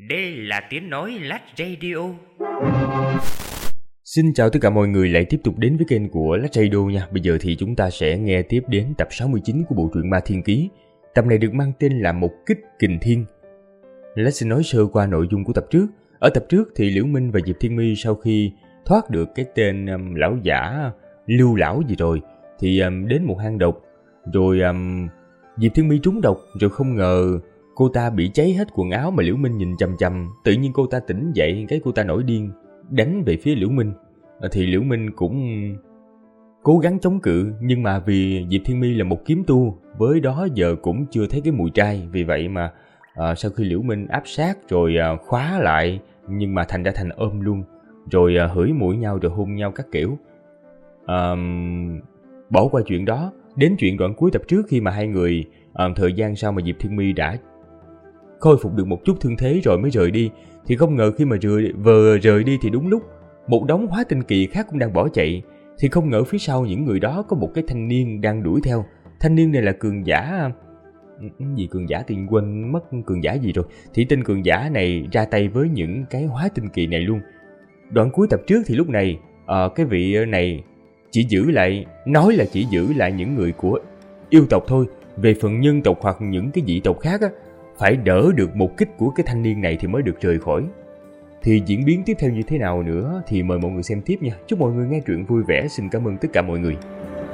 Đây là tiếng nói Lách Radio. Xin chào tất cả mọi người lại tiếp tục đến với kênh của Lách Radio nha. Bây giờ thì chúng ta sẽ nghe tiếp đến tập 69 của bộ truyện Ma Thiên Ký. Tập này được mang tên là Một Kích Kình Thiên. Lách xin nói sơ qua nội dung của tập trước. Ở tập trước thì Liễu Minh và Diệp Thiên My sau khi thoát được cái tên lão giả Lưu Lão gì rồi thì đến một hang độc. Rồi Diệp Thiên My trúng độc, rồi không ngờ cô ta bị cháy hết quần áo mà Liễu Minh nhìn chằm chằm. Tự nhiên cô ta tỉnh dậy, cái cô ta nổi điên đánh về phía Liễu Minh. Thì Liễu Minh cũng cố gắng chống cự, nhưng mà vì Diệp Thiên My là một kiếm tu, với đó giờ cũng chưa thấy cái mùi trai. Vì vậy mà sau khi Liễu Minh áp sát rồi khóa lại, nhưng mà thành ra thành ôm luôn, rồi hửi mũi nhau rồi hôn nhau các kiểu. Bỏ qua chuyện đó, đến chuyện đoạn cuối tập trước khi mà hai người thời gian sau mà Diệp Thiên My đã khôi phục được một chút thương thế rồi mới rời đi, thì không ngờ khi mà vừa rời đi thì đúng lúc một đống hóa tinh kỳ khác cũng đang bỏ chạy. Thì không ngờ phía sau những người đó có một cái thanh niên đang đuổi theo. Thanh niên này là cường giả cường giả thì quên mất cường giả gì rồi. Thì tên cường giả này ra tay với những cái hóa tinh kỳ này luôn. Đoạn cuối tập trước thì lúc này cái vị này chỉ giữ lại những người của yêu tộc thôi. Về phần nhân tộc hoặc những cái dị tộc khác á, phải đỡ được một kích của cái thanh niên này thì mới được rời khỏi. Thì diễn biến tiếp theo như thế nào nữa thì mời mọi người xem tiếp nha. Chúc mọi người nghe truyện vui vẻ. Xin cảm ơn tất cả mọi người.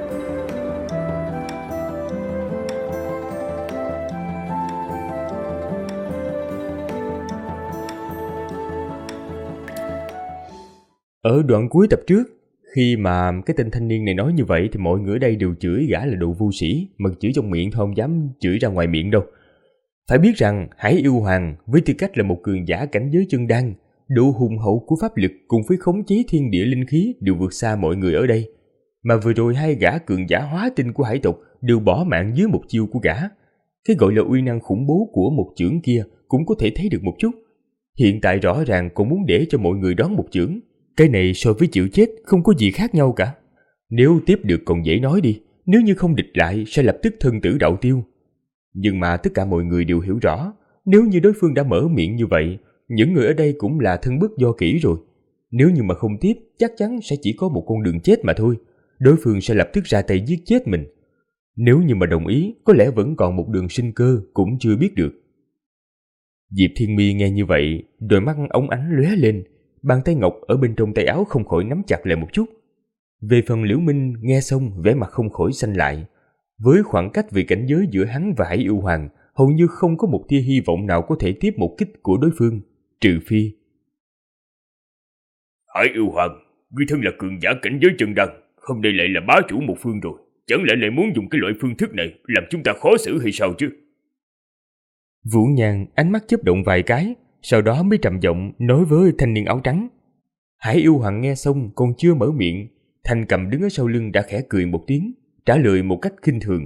Ở đoạn cuối tập trước, khi mà cái tên thanh niên này nói như vậy thì mọi người ở đây đều chửi gã là đồ vô sĩ, mà chửi trong miệng thôi, không dám chửi ra ngoài miệng đâu. Phải biết rằng Hải Yêu Hoàng với tư cách là một cường giả cảnh giới chân đan, độ hùng hậu của pháp lực cùng với khống chế thiên địa linh khí đều vượt xa mọi người ở đây. Mà vừa rồi hai gã cường giả hóa tinh của hải tộc đều bỏ mạng dưới một chiêu của gã. Cái gọi là uy năng khủng bố của một chưởng kia cũng có thể thấy được một chút. Hiện tại rõ ràng còn muốn để cho mọi người đón một chưởng. Cái này so với chịu chết không có gì khác nhau cả. Nếu tiếp được còn dễ nói đi, nếu như không địch lại sẽ lập tức thân tử đạo tiêu. Nhưng mà tất cả mọi người đều hiểu rõ, nếu như đối phương đã mở miệng như vậy, những người ở đây cũng là thân bức do kỹ rồi. Nếu như mà không tiếp, chắc chắn sẽ chỉ có một con đường chết mà thôi. Đối phương sẽ lập tức ra tay giết chết mình. Nếu như mà đồng ý, có lẽ vẫn còn một đường sinh cơ cũng chưa biết được. Diệp Thiên My nghe như vậy, đôi mắt óng ánh lóe lên, bàn tay ngọc ở bên trong tay áo không khỏi nắm chặt lại một chút. Về phần Liễu Minh nghe xong vẻ mặt không khỏi xanh lại. Với khoảng cách về cảnh giới giữa hắn và Hải Yêu Hoàng, hầu như không có một tia hy vọng nào có thể tiếp một kích của đối phương, trừ phi. Hải Yêu Hoàng, ngươi thân là cường giả cảnh giới chân đan, hôm nay lại là bá chủ một phương rồi, chẳng lẽ lại muốn dùng cái loại phương thức này làm chúng ta khó xử hay sao chứ? Vũ Nhan ánh mắt chớp động vài cái, sau đó mới trầm giọng nói với thanh niên áo trắng. Hải Yêu Hoàng nghe xong còn chưa mở miệng, Thanh Cầm đứng ở sau lưng đã khẽ cười một tiếng, trả lời một cách khinh thường.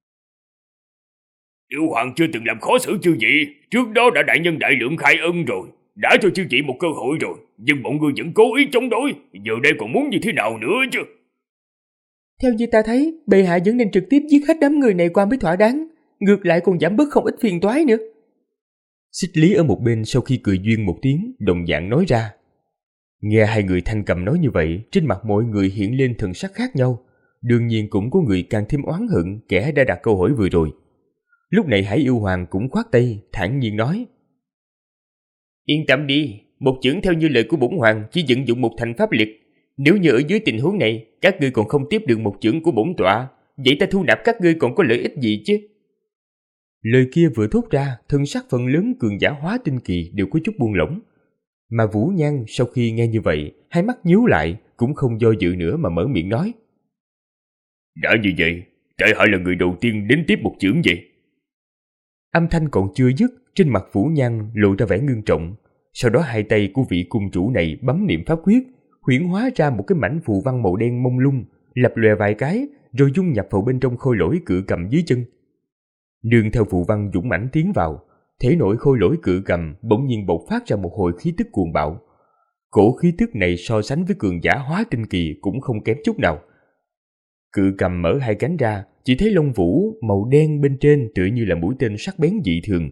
Yêu Hoàng chưa từng làm khó xử chư vị, trước đó đã đại nhân đại lượng khai ân rồi, đã cho chư vị một cơ hội rồi, nhưng bọn ngươi vẫn cố ý chống đối, giờ đây còn muốn như thế nào nữa chứ? Theo như ta thấy, bệ hạ vẫn nên trực tiếp giết hết đám người này qua mới thỏa đáng, ngược lại còn giảm bớt không ít phiền toái nữa. Xích Lý ở một bên sau khi cười duyên một tiếng, đồng dạng nói ra. Nghe hai người Thanh Cầm nói như vậy, trên mặt mọi người hiện lên thần sắc khác nhau. Đương nhiên cũng có người càng thêm oán hận kẻ đã đặt câu hỏi vừa rồi. Lúc này Hải Yêu Hoàng cũng khoát tay, thản nhiên nói. Yên tâm đi, một chưởng theo như lời của bổn hoàng chỉ vận dụng một thành pháp lực. Nếu như ở dưới tình huống này, các ngươi còn không tiếp được một chưởng của bổn tọa, vậy ta thu nạp các ngươi còn có lợi ích gì chứ? Lời kia vừa thốt ra, thân sắc phần lớn cường giả hóa tinh kỳ đều có chút buông lỏng. Mà Vũ Nhan sau khi nghe như vậy, hai mắt nhíu lại, cũng không do dự nữa mà mở miệng nói. Đã như vậy, tại hạ là người đầu tiên đến tiếp một chưởng vậy. Âm thanh còn chưa dứt, trên mặt Vũ Nhan lộ ra vẻ ngưng trọng. Sau đó hai tay của vị cung chủ này bấm niệm pháp quyết, huyễn hóa ra một cái mảnh phù văn màu đen mông lung, lập lòe vài cái, rồi dung nhập vào bên trong khôi lỗi cự cầm dưới chân. Nương theo phù văn dũng mãnh tiến vào, thể nội khôi lỗi cự cầm bỗng nhiên bộc phát ra một hồi khí tức cuồng bạo. Cổ khí tức này so sánh với cường giả hóa tinh kỳ cũng không kém chút nào. Cự cầm mở hai cánh ra, chỉ thấy lông vũ màu đen bên trên tựa như là mũi tên sắc bén dị thường,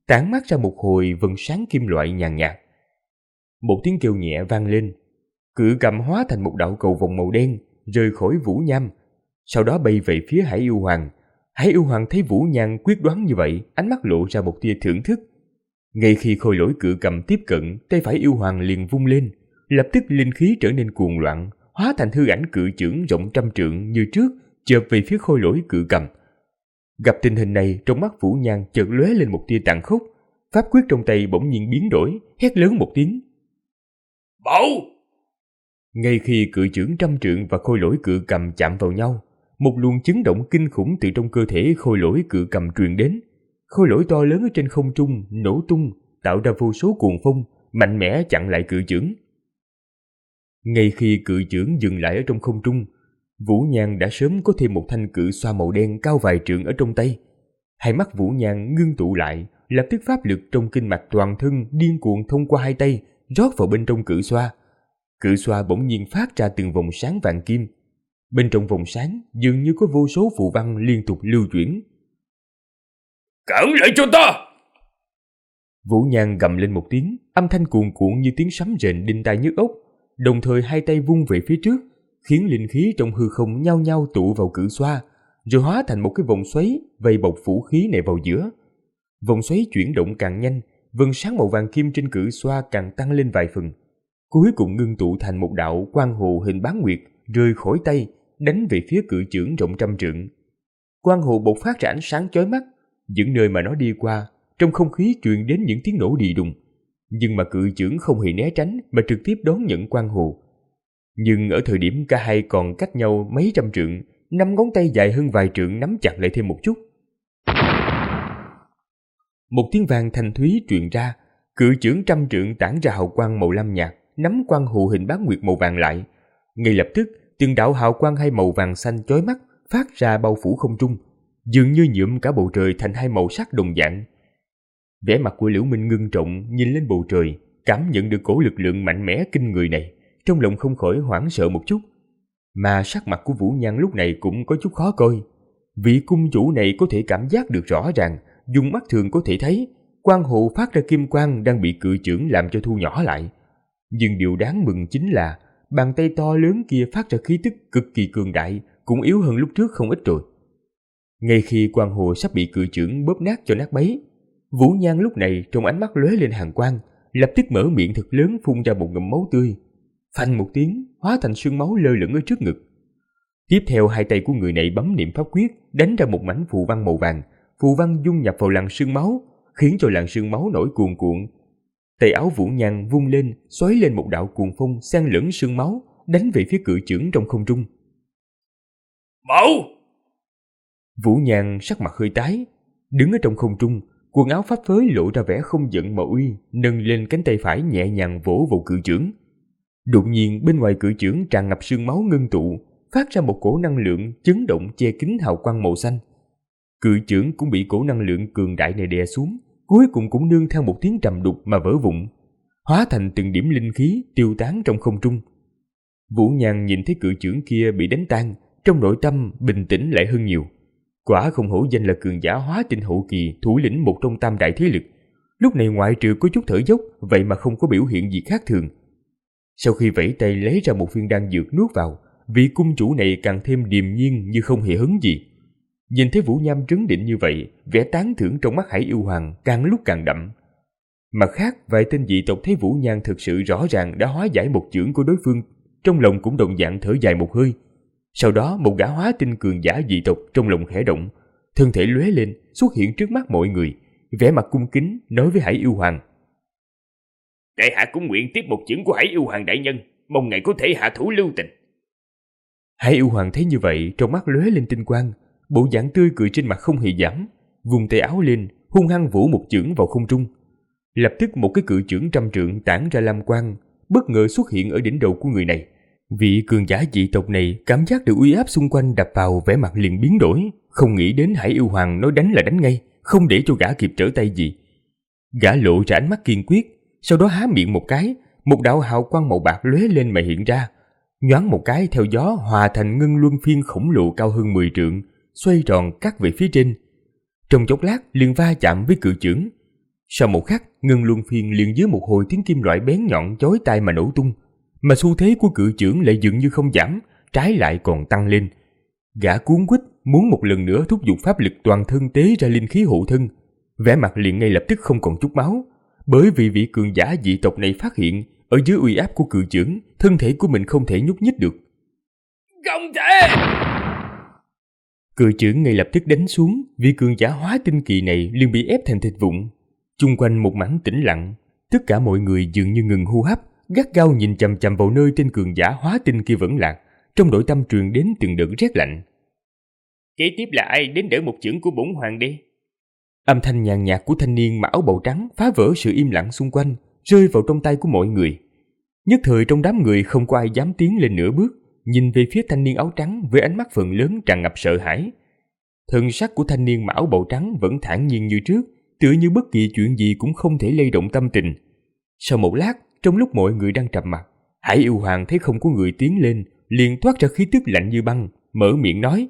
tản mát ra một hồi vầng sáng kim loại nhàn nhạt. Một tiếng kêu nhẹ vang lên, cự cầm hóa thành một đạo cầu vồng màu đen rời khỏi Vũ Nham, sau đó bay về phía Hải Yêu Hoàng. Hải Yêu Hoàng thấy Vũ Nhan quyết đoán như vậy, ánh mắt lộ ra một tia thưởng thức. Ngay khi khôi lỗi cự cầm tiếp cận, tay phải Yêu Hoàng liền vung lên, lập tức linh khí trở nên cuồng loạn, hóa thành hư ảnh cự chưởng rộng trăm trượng như trước, chộp về phía khôi lỗi cự cầm. Gặp tình hình này, trong mắt Vũ Nhan chợt lóe lên một tia tàn khốc, pháp quyết trong tay bỗng nhiên biến đổi, hét lớn một tiếng. Bảo! Ngay khi cự chưởng trăm trượng và khôi lỗi cự cầm chạm vào nhau, một luồng chấn động kinh khủng từ trong cơ thể khôi lỗi cự cầm truyền đến. Khôi lỗi to lớn ở trên không trung nổ tung, tạo ra vô số cuồng phong, mạnh mẽ chặn lại cự chưởng. Ngay khi cự chưởng dừng lại ở trong không trung, Vũ Nhan đã sớm có thêm một thanh cự xoa màu đen cao vài trượng ở trong tay. Hai mắt Vũ Nhan ngưng tụ lại, lập tức pháp lực trong kinh mạch toàn thân điên cuồng thông qua hai tay, rót vào bên trong cự xoa. Cự xoa bỗng nhiên phát ra từng vòng sáng vàng kim. Bên trong vòng sáng dường như có vô số phù văn liên tục lưu chuyển. Cản lại cho ta! Vũ Nhan gầm lên một tiếng, âm thanh cuồn cuộn như tiếng sấm rền đinh tai nhức óc, đồng thời hai tay vung về phía trước, khiến linh khí trong hư không nhao nhao tụ vào cự xoa, rồi hóa thành một cái vòng xoáy vây bọc vũ khí này vào giữa. Vòng xoáy chuyển động càng nhanh, vầng sáng màu vàng kim trên cự xoa càng tăng lên vài phần, cuối cùng ngưng tụ thành một đạo quang hồ hình bán nguyệt rơi khỏi tay, đánh về phía cự chưởng rộng trăm trượng. Quang hồ bộc phát ra ánh sáng chói mắt, những nơi mà nó đi qua, trong không khí truyền đến những tiếng nổ đi đùng. Nhưng mà cự chưởng không hề né tránh mà trực tiếp đón nhận quang hồ. Nhưng ở thời điểm cả hai còn cách nhau mấy trăm trượng, 5 ngón tay dài hơn vài trượng nắm chặt lại thêm một chút. Một tiếng vang thanh thúy truyền ra, cự chưởng trăm trượng tản ra hào quang màu lam nhạt, nắm quang hồ hình bán nguyệt màu vàng lại. Ngay lập tức, từng đạo hào quang hai màu vàng xanh chói mắt phát ra bao phủ không trung, dường như nhuộm cả bầu trời thành hai màu sắc đồng dạng. Vẻ mặt của Liễu Minh ngưng trọng nhìn lên bầu trời, cảm nhận được cổ lực lượng mạnh mẽ kinh người này, trong lòng không khỏi hoảng sợ một chút. Mà sắc mặt của Vũ Nhan lúc này cũng có chút khó coi. Vị cung chủ này có thể cảm giác được rõ ràng, dùng mắt thường có thể thấy, quang hộ phát ra kim quang đang bị cự chưởng làm cho thu nhỏ lại. Nhưng điều đáng mừng chính là bàn tay to lớn kia phát ra khí tức cực kỳ cường đại, cũng yếu hơn lúc trước không ít rồi. Ngay khi quang hồ sắp bị cự chưởng bóp nát cho nát bấy, Vũ Nhan lúc này trong ánh mắt lóe lên hàn quang, lập tức mở miệng thật lớn phun ra một ngụm máu tươi, phanh một tiếng hóa thành sương máu lơ lửng ở trước ngực. Tiếp theo hai tay của người này bấm niệm pháp quyết, đánh ra một mảnh phù văn màu vàng, phù văn dung nhập vào làn sương máu, khiến cho làn sương máu nổi cuồn cuộn. Tay áo Vũ Nhan vung lên, xoáy lên một đạo cuồng phong xen lẫn sương máu, đánh về phía cự chưởng trong không trung. Bảo! Vũ Nhan sắc mặt hơi tái, đứng ở trong không trung, quần áo phấp phới lộ ra vẻ không giận mà uy, nâng lên cánh tay phải nhẹ nhàng vỗ vào cự chưởng. Đột nhiên bên ngoài cự chưởng tràn ngập sương máu ngưng tụ, phát ra một cổ năng lượng chấn động che kín hào quang màu xanh. Cự chưởng cũng bị cổ năng lượng cường đại này đè xuống, cuối cùng cũng nương theo một tiếng trầm đục mà vỡ vụn, hóa thành từng điểm linh khí tiêu tán trong không trung. Vũ Nhan nhìn thấy cự chưởng kia bị đánh tan, trong nội tâm bình tĩnh lại hơn nhiều. Quả không hổ danh là cường giả hóa tinh hậu kỳ, thủ lĩnh một trong tam đại thế lực. Lúc này ngoại trừ có chút thở dốc, vậy mà không có biểu hiện gì khác thường. Sau khi vẫy tay lấy ra một viên đan dược nuốt vào, vị cung chủ này càng thêm điềm nhiên như không hề hứng gì. Nhìn thấy Vũ Nham trấn định như vậy, vẻ tán thưởng trong mắt Hải Yêu Hoàng càng lúc càng đậm. Mặt khác, vài tên dị tộc thấy Vũ Nhan thực sự rõ ràng đã hóa giải một chưởng của đối phương, trong lòng cũng đồng dạng thở dài một hơi. Sau đó một gã hóa tinh cường giả dị tộc trong lòng khẽ động, thân thể lóe lên xuất hiện trước mắt mọi người, vẻ mặt cung kính nói với Hải Yêu Hoàng: Đại hạ cũng nguyện tiếp một chưởng của Hải Yêu Hoàng đại nhân, mong ngài có thể hạ thủ lưu tình. Hải Yêu Hoàng thấy như vậy, trong mắt lóe lên tinh quang, bộ dạng tươi cười trên mặt không hề giảm, vùng tay áo lên hung hăng vỗ một chưởng vào không trung. Lập tức một cái cự chưởng trăm trượng tản ra lam quang bất ngờ xuất hiện ở đỉnh đầu của người này. Vị cường giả dị tộc này cảm giác được uy áp xung quanh đập vào, vẻ mặt liền biến đổi, không nghĩ đến Hải Yêu Hoàng nói đánh là đánh ngay, không để cho gã kịp trở tay gì. Gã lộ ra ánh mắt kiên quyết, sau đó há miệng một cái, một đạo hào quang màu bạc lóe lên mà hiện ra, nhoáng một cái theo gió hòa thành ngân luân phiên khổng lồ cao hơn 10 trượng, xoay tròn cắt về phía trên. Trong chốc lát liền va chạm với cự chưởng. Sau một khắc, ngân luân phiên liền dưới một hồi tiếng kim loại bén nhọn chói tai mà nổ tung, mà xu thế của cự chưởng lại dường như không giảm, trái lại còn tăng lên. Gã cuống quýt muốn một lần nữa thúc giục pháp lực toàn thân tế ra linh khí hộ thân, vẻ mặt liền ngay lập tức không còn chút máu, bởi vì vị cường giả dị tộc này phát hiện ở dưới uy áp của cự chưởng, thân thể của mình không thể nhúc nhích được. Không thể! Cự chưởng ngay lập tức đánh xuống, vị cường giả hóa tinh kỳ này liền bị ép thành thịt vụn. Chung quanh một mảng tĩnh lặng, tất cả mọi người dường như ngừng hô hấp, gắt gao nhìn chằm chằm vào nơi tên cường giả hóa tinh kia vẫn lạc, trong nội tâm truyền đến từng đợt rét lạnh. Kế tiếp là ai đến đỡ một chưởng của bổn hoàng đi? Âm thanh nhàn nhạt của thanh niên mặc áo bào trắng phá vỡ sự im lặng xung quanh, rơi vào trong tay của mọi người. Nhất thời trong đám người không có ai dám tiến lên nửa bước, nhìn về phía thanh niên áo trắng với ánh mắt phần lớn tràn ngập sợ hãi. Thần sắc của thanh niên mặc áo bào trắng vẫn thản nhiên như trước, tựa như bất kỳ chuyện gì cũng không thể lay động tâm tình. Sau một lát, trong lúc mọi người đang trầm mặc, Hải Yêu Hoàng thấy không có người tiến lên, liền toát ra khí tức lạnh như băng, mở miệng nói: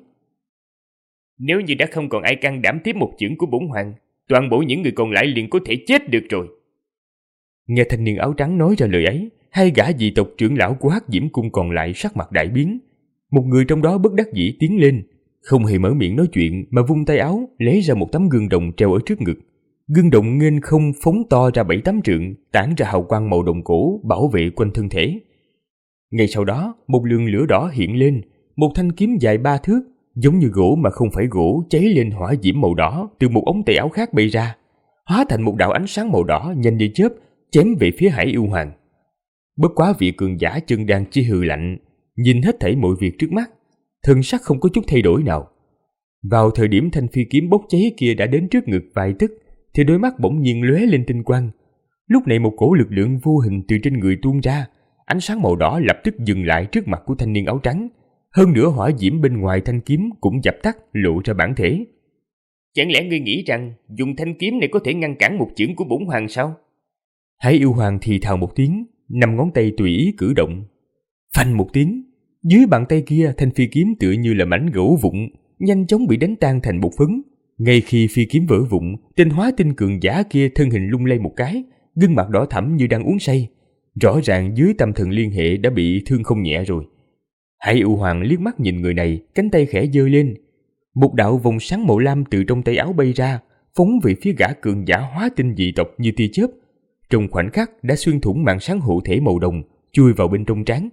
Nếu như đã không còn ai can đảm tiếp một chưởng của bổn hoàng, toàn bộ những người còn lại liền có thể chết được rồi. Nghe thanh niên áo trắng nói ra lời ấy, hai gã dị tộc trưởng lão của Hắc Diễm Cung còn lại sắc mặt đại biến. Một người trong đó bất đắc dĩ tiến lên, không hề mở miệng nói chuyện mà vung tay áo lấy ra một tấm gương đồng treo ở trước ngực. Gương đồng nghênh không phóng to ra 7-8 trượng, tản ra hào quang màu đồng cổ bảo vệ quanh thân thể. Ngay sau đó, một luồng lửa đỏ hiện lên, một thanh kiếm dài 3 thước, giống như gỗ mà không phải gỗ, cháy lên hỏa diễm màu đỏ từ một ống tay áo khác bay ra, hóa thành một đạo ánh sáng màu đỏ nhanh như chớp, chém về phía Hải Yêu Hoàng. Bất quá vị cường giả chân đan chỉ hừ lạnh, nhìn hết thảy mọi việc trước mắt, thần sắc không có chút thay đổi nào. Vào thời điểm thanh phi kiếm bốc cháy kia đã đến trước ngực vài tấc, thì đôi mắt bỗng nhiên lóe lên tinh quang. Lúc này một cổ lực lượng vô hình từ trên người tuôn ra, ánh sáng màu đỏ lập tức dừng lại trước mặt của thanh niên áo trắng. Hơn nữa hỏa diễm bên ngoài thanh kiếm cũng dập tắt, lộ ra bản thể. Chẳng lẽ ngươi nghĩ rằng dùng thanh kiếm này có thể ngăn cản một chưởng của bổn hoàng sao? Hải Yêu Hoàng thì thào một tiếng, 5 ngón tay tùy ý cử động. Phanh một tiếng, dưới bàn tay kia thanh phi kiếm tựa như là mảnh gỗ vụn, nhanh chóng bị đánh tan thành bột phấn. Ngay khi phi kiếm vỡ vụn, tên hóa tinh cường giả kia thân hình lung lay một cái, gương mặt đỏ thẫm như đang uống say. Rõ ràng dưới tâm thần liên hệ đã bị thương không nhẹ rồi. Hải Yêu Hoàng liếc mắt nhìn người này, cánh tay khẽ giơ lên. Một đạo vòng sáng màu lam từ trong tay áo bay ra, phóng về phía gã cường giả hóa tinh dị tộc như tia chớp. Trong khoảnh khắc đã xuyên thủng màn sáng hộ thể màu đồng, chui vào bên trong trán.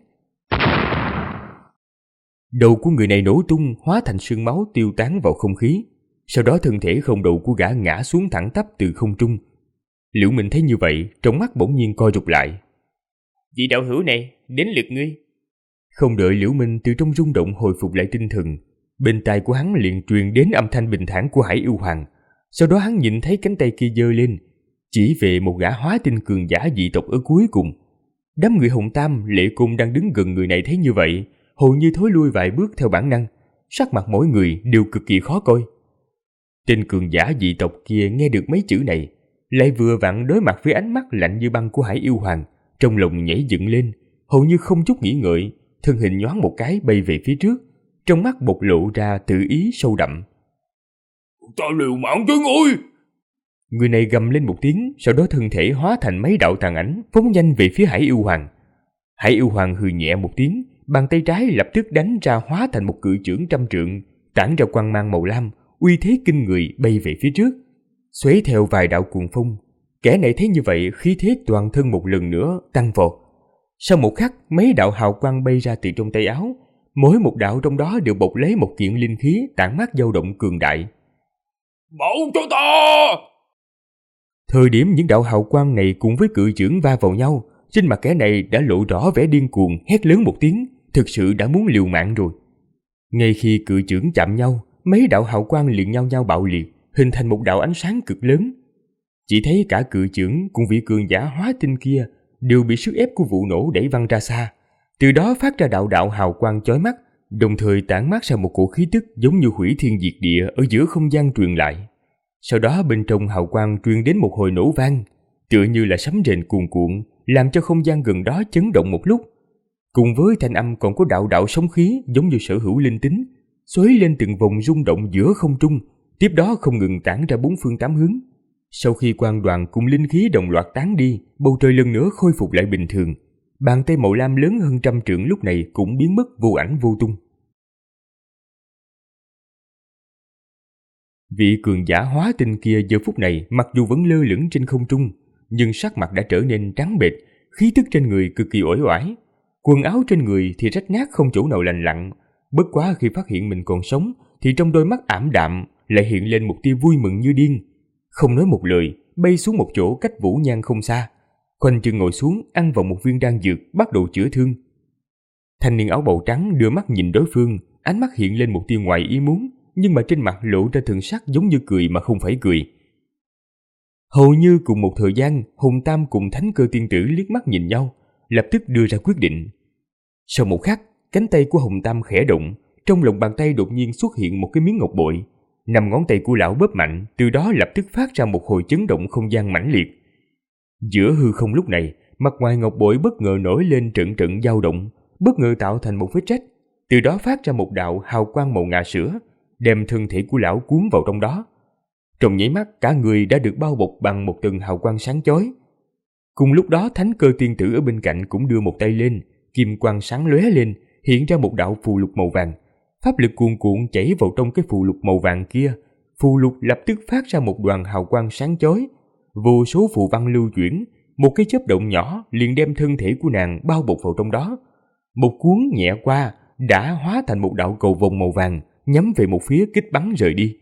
Đầu của người này nổ tung, hóa thành sương máu tiêu tán vào không khí. Sau đó thân thể không đầu của gã ngã xuống thẳng tắp từ không trung. Liễu Minh thấy như vậy, trong mắt bỗng nhiên co rụt lại. Vị đạo hữu này, đến lượt ngươi. Không đợi Liễu Minh từ trong rung động hồi phục lại tinh thần, bên tai của hắn liền truyền đến âm thanh bình thản của Hải Yêu Hoàng. Sau đó hắn nhìn thấy cánh tay kia giơ lên, chỉ về một gã hóa tinh cường giả dị tộc ở cuối cùng. Đám người Hồng Tam, Lệ Cung đang đứng gần người này thấy như vậy, hầu như thối lui vài bước theo bản năng, sắc mặt mỗi người đều cực kỳ khó coi. Tên cường giả dị tộc kia nghe được mấy chữ này, lại vừa vặn đối mặt với ánh mắt lạnh như băng của Hải Yêu Hoàng, trong lòng nhảy dựng lên, hầu như không chút nghĩ ngợi, thân hình nhoáng một cái bay về phía trước, trong mắt bộc lộ ra tự ý sâu đậm. Ta liều mạng với ngươi! Người này gầm lên một tiếng, sau đó thân thể hóa thành mấy đạo tàn ảnh, phóng nhanh về phía Hải Yêu Hoàng. Hải Yêu Hoàng hừ nhẹ một tiếng, bàn tay trái lập tức đánh ra hóa thành một cự chưởng 100 trượng, tản ra quang mang màu lam, uy thế kinh người bay về phía trước, xoáy theo vài đạo cuồng phong. Kẻ này thấy như vậy, khí thế toàn thân một lần nữa tăng vọt. Sau một khắc, mấy đạo hào quang bay ra từ trong tay áo, mỗi một đạo trong đó đều bộc lấy một kiện linh khí tản mát dao động cường đại. Bảo cho ta! Thời điểm những đạo hào quang này cùng với cự chưởng va vào nhau, trên mặt kẻ này đã lộ rõ vẻ điên cuồng, hét lớn một tiếng, thực sự đã muốn liều mạng rồi. Ngay khi cự chưởng chạm nhau, mấy đạo hào quang liền nhau nhau bạo liệt, hình thành một đạo ánh sáng cực lớn. Chỉ thấy cả cự chưởng cùng vị cường giả hóa tinh kia đều bị sức ép của vụ nổ đẩy văng ra xa, từ đó phát ra đạo đạo hào quang chói mắt, đồng thời tản mát ra một cổ khí tức giống như hủy thiên diệt địa ở giữa không gian truyền lại. Sau đó bên trong hào quang truyền đến một hồi nổ vang, tựa như là sấm rền cuồn cuộn, làm cho không gian gần đó chấn động một lúc. Cùng với thanh âm còn có đạo đạo sóng khí giống như sở hữu linh tính, xoáy lên từng vòng rung động giữa không trung, tiếp đó không ngừng tản ra bốn phương tám hướng. Sau khi quang đoàn cùng linh khí đồng loạt tán đi, bầu trời lần nữa khôi phục lại bình thường. Bàn tay màu lam lớn hơn 100 trượng lúc này cũng biến mất vô ảnh vô tung. Vị cường giả hóa tinh kia giờ phút này mặc dù vẫn lơ lửng trên không trung, nhưng sắc mặt đã trở nên trắng bệch, khí tức trên người cực kỳ uể oải. Quần áo trên người thì rách nát không chỗ nào lành lặn. Bất quá khi phát hiện mình còn sống thì trong đôi mắt ảm đạm lại hiện lên một tia vui mừng như điên. Không nói một lời, bay xuống một chỗ cách Vũ Nhan không xa. Khoanh chân ngồi xuống, ăn vào một viên đan dược, bắt đầu chữa thương. Thanh niên áo bào trắng đưa mắt nhìn đối phương, ánh mắt hiện lên một tia ngoài ý muốn, nhưng mà trên mặt lộ ra thần sắc giống như cười mà không phải cười. Hầu như cùng một thời gian, Hùng Tam cùng Thánh Cơ Tiên Tử liếc mắt nhìn nhau, lập tức đưa ra quyết định. Sau một khắc, cánh tay của Hùng Tam khẽ động, trong lòng bàn tay đột nhiên xuất hiện một cái miếng ngọc bội. 5 ngón tay của lão bóp mạnh, từ đó lập tức phát ra một hồi chấn động không gian mãnh liệt. Giữa hư không lúc này, mặt ngoài ngọc bội bất ngờ nổi lên trận trận dao động, bất ngờ tạo thành một vết rách, từ đó phát ra một đạo hào quang màu ngà sữa, đem thân thể của lão cuốn vào trong đó. Trong nháy mắt, cả người đã được bao bọc bằng một tầng hào quang sáng chói. Cùng lúc đó, Thánh Cơ Tiên Tử ở bên cạnh cũng đưa một tay lên, kim quang sáng lóe lên, hiện ra một đạo phù lục màu vàng. Pháp lực cuồn cuộn chảy vào trong cái phù lục màu vàng kia, phù lục lập tức phát ra một đoàn hào quang sáng chói. Vô số phù văn lưu chuyển, một cái chớp động nhỏ liền đem thân thể của nàng bao bọc vào trong đó. Một cuốn nhẹ qua đã hóa thành một đạo cầu vồng màu vàng, nhắm về một phía kích bắn rời đi.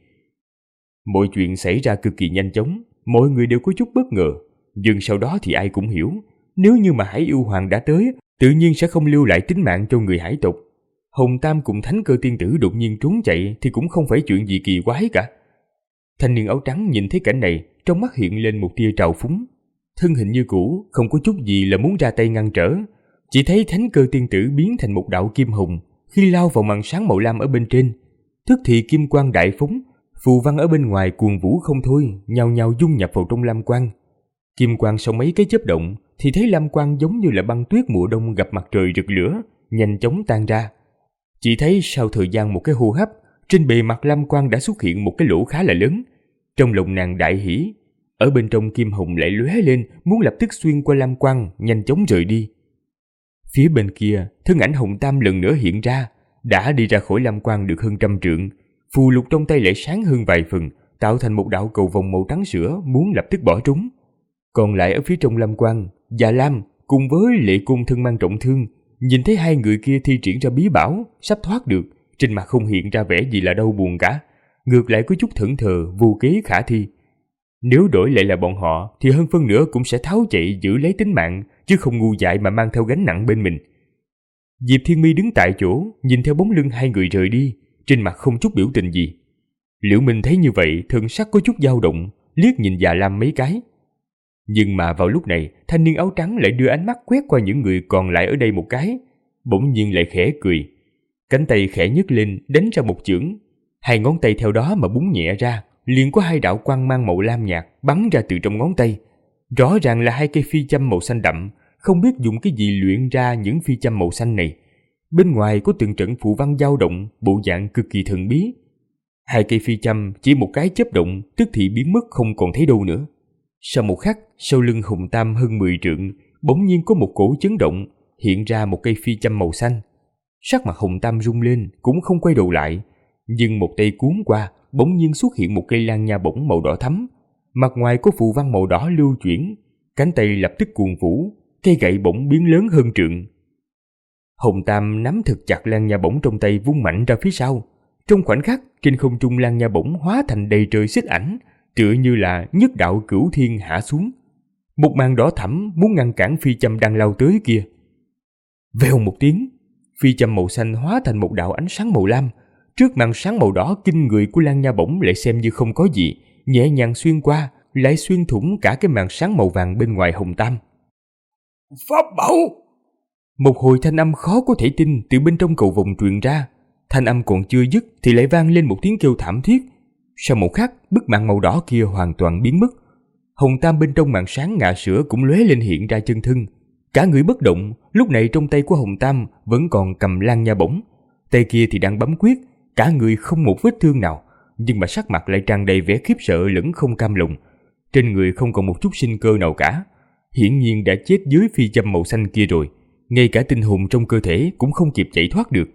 Mọi chuyện xảy ra cực kỳ nhanh chóng, mọi người đều có chút bất ngờ, nhưng sau đó thì ai cũng hiểu, nếu như mà Hải Yêu Hoàng đã tới, tự nhiên sẽ không lưu lại tính mạng cho người hải tộc. Hồng Tam cùng Thánh Cơ Tiên Tử đột nhiên trốn chạy thì cũng không phải chuyện gì kỳ quái cả. Thanh niên áo trắng nhìn thấy cảnh này, trong mắt hiện lên một tia trào phúng. Thân hình như cũ, không có chút gì là muốn ra tay ngăn trở. Chỉ thấy Thánh Cơ Tiên Tử biến thành một đạo kim hồng, khi lao vào màn sáng màu lam ở bên trên. Tức thì kim quang đại phóng, phù văn ở bên ngoài cuồng vũ không thôi, nhào nhào dung nhập vào trong lam quang. Kim quang sau mấy cái chớp động, thì thấy lam quang giống như là băng tuyết mùa đông gặp mặt trời rực lửa, nhanh chóng tan ra. Chỉ thấy sau thời gian một cái hô hấp, trên bề mặt lam quang đã xuất hiện một cái lỗ khá là lớn. Trong lòng nàng đại hỉ, ở bên trong kim hồng lại lóe lên, muốn lập tức xuyên qua lam quang, nhanh chóng rời đi. Phía bên kia, thân ảnh Hồng Tam lần nữa hiện ra, đã đi ra khỏi lam quang được hơn 100 trượng. Phù lục trong tay lại sáng hơn vài phần, tạo thành một đạo cầu vồng màu trắng sữa, muốn lập tức bỏ trốn. Còn lại ở phía trong lam quang, Già Lam cùng với Lệ Cung thân mang trọng thương, nhìn thấy hai người kia thi triển ra bí bảo, sắp thoát được, trên mặt không hiện ra vẻ gì là đau buồn cả, ngược lại có chút thẫn thờ, vô kế khả thi. Nếu đổi lại là bọn họ thì hơn phân nửa cũng sẽ tháo chạy giữ lấy tính mạng, chứ không ngu dại mà mang theo gánh nặng bên mình. Diệp Thiên Mi đứng tại chỗ, nhìn theo bóng lưng hai người rời đi, trên mặt không chút biểu tình gì. Liễu Minh thấy như vậy, thần sắc có chút dao động, liếc nhìn Già Lam mấy cái. Nhưng mà vào lúc này, thanh niên áo trắng lại đưa ánh mắt quét qua những người còn lại ở đây một cái, bỗng nhiên lại khẽ cười. Cánh tay khẽ nhấc lên, đánh ra một chưởng. Hai ngón tay theo đó mà búng nhẹ ra, liền có hai đạo quang mang màu lam nhạt bắn ra từ trong ngón tay. Rõ ràng là hai cây phi châm màu xanh đậm, không biết dùng cái gì luyện ra những phi châm màu xanh này. Bên ngoài có từng trận phù văn dao động, bộ dạng cực kỳ thần bí. Hai cây phi châm chỉ một cái chớp động, tức thì biến mất không còn thấy đâu nữa. Sau một khắc, sau lưng Hùng Tam hơn 10 trượng, bỗng nhiên có một cổ chấn động, hiện ra một cây phi châm màu xanh. Sắc mặt Hùng Tam rung lên, cũng không quay đầu lại, nhưng một tay cuốn qua, bỗng nhiên xuất hiện một cây lan nha bổng màu đỏ thắm, mặt ngoài có phù văn màu đỏ lưu chuyển, cánh tay lập tức cuồng vũ, cây gậy bổng biến lớn hơn trượng. Hồng Tam nắm thật chặt lan nha bổng trong tay, vung mạnh ra phía sau. Trong khoảnh khắc, trên không trung lan nha bổng hóa thành đầy trời xích ảnh, tựa như là nhất đạo cửu thiên hạ xuống. Một màn đỏ thẫm muốn ngăn cản phi châm đang lao tới kia. Vèo một tiếng, phi châm màu xanh hóa thành một đạo ánh sáng màu lam. Trước màn sáng màu đỏ kinh người của lan nha bổng lại xem như không có gì, nhẹ nhàng xuyên qua, lại xuyên thủng cả cái màn sáng màu vàng bên ngoài Hồng Tam. Pháp bảo! Một hồi thanh âm khó có thể tin từ bên trong cầu vồng truyền ra. Thanh âm còn chưa dứt thì lại vang lên một tiếng kêu thảm thiết. Sau một khắc, bức màn màu đỏ kia hoàn toàn biến mất. Hồng Tam bên trong màn sáng ngà sữa cũng lóe lên hiện ra chân thân. Cả người bất động, lúc này trong tay của Hồng Tam vẫn còn cầm lan nha bổng, tay kia thì đang bấm quyết, cả người không một vết thương nào, nhưng mà sắc mặt lại tràn đầy vẻ khiếp sợ lẫn không cam lòng. trên người không còn một chút sinh cơ nào cả, hiển nhiên đã chết dưới phi châm màu xanh kia rồi, ngay cả tinh hồn trong cơ thể cũng không kịp chạy thoát được.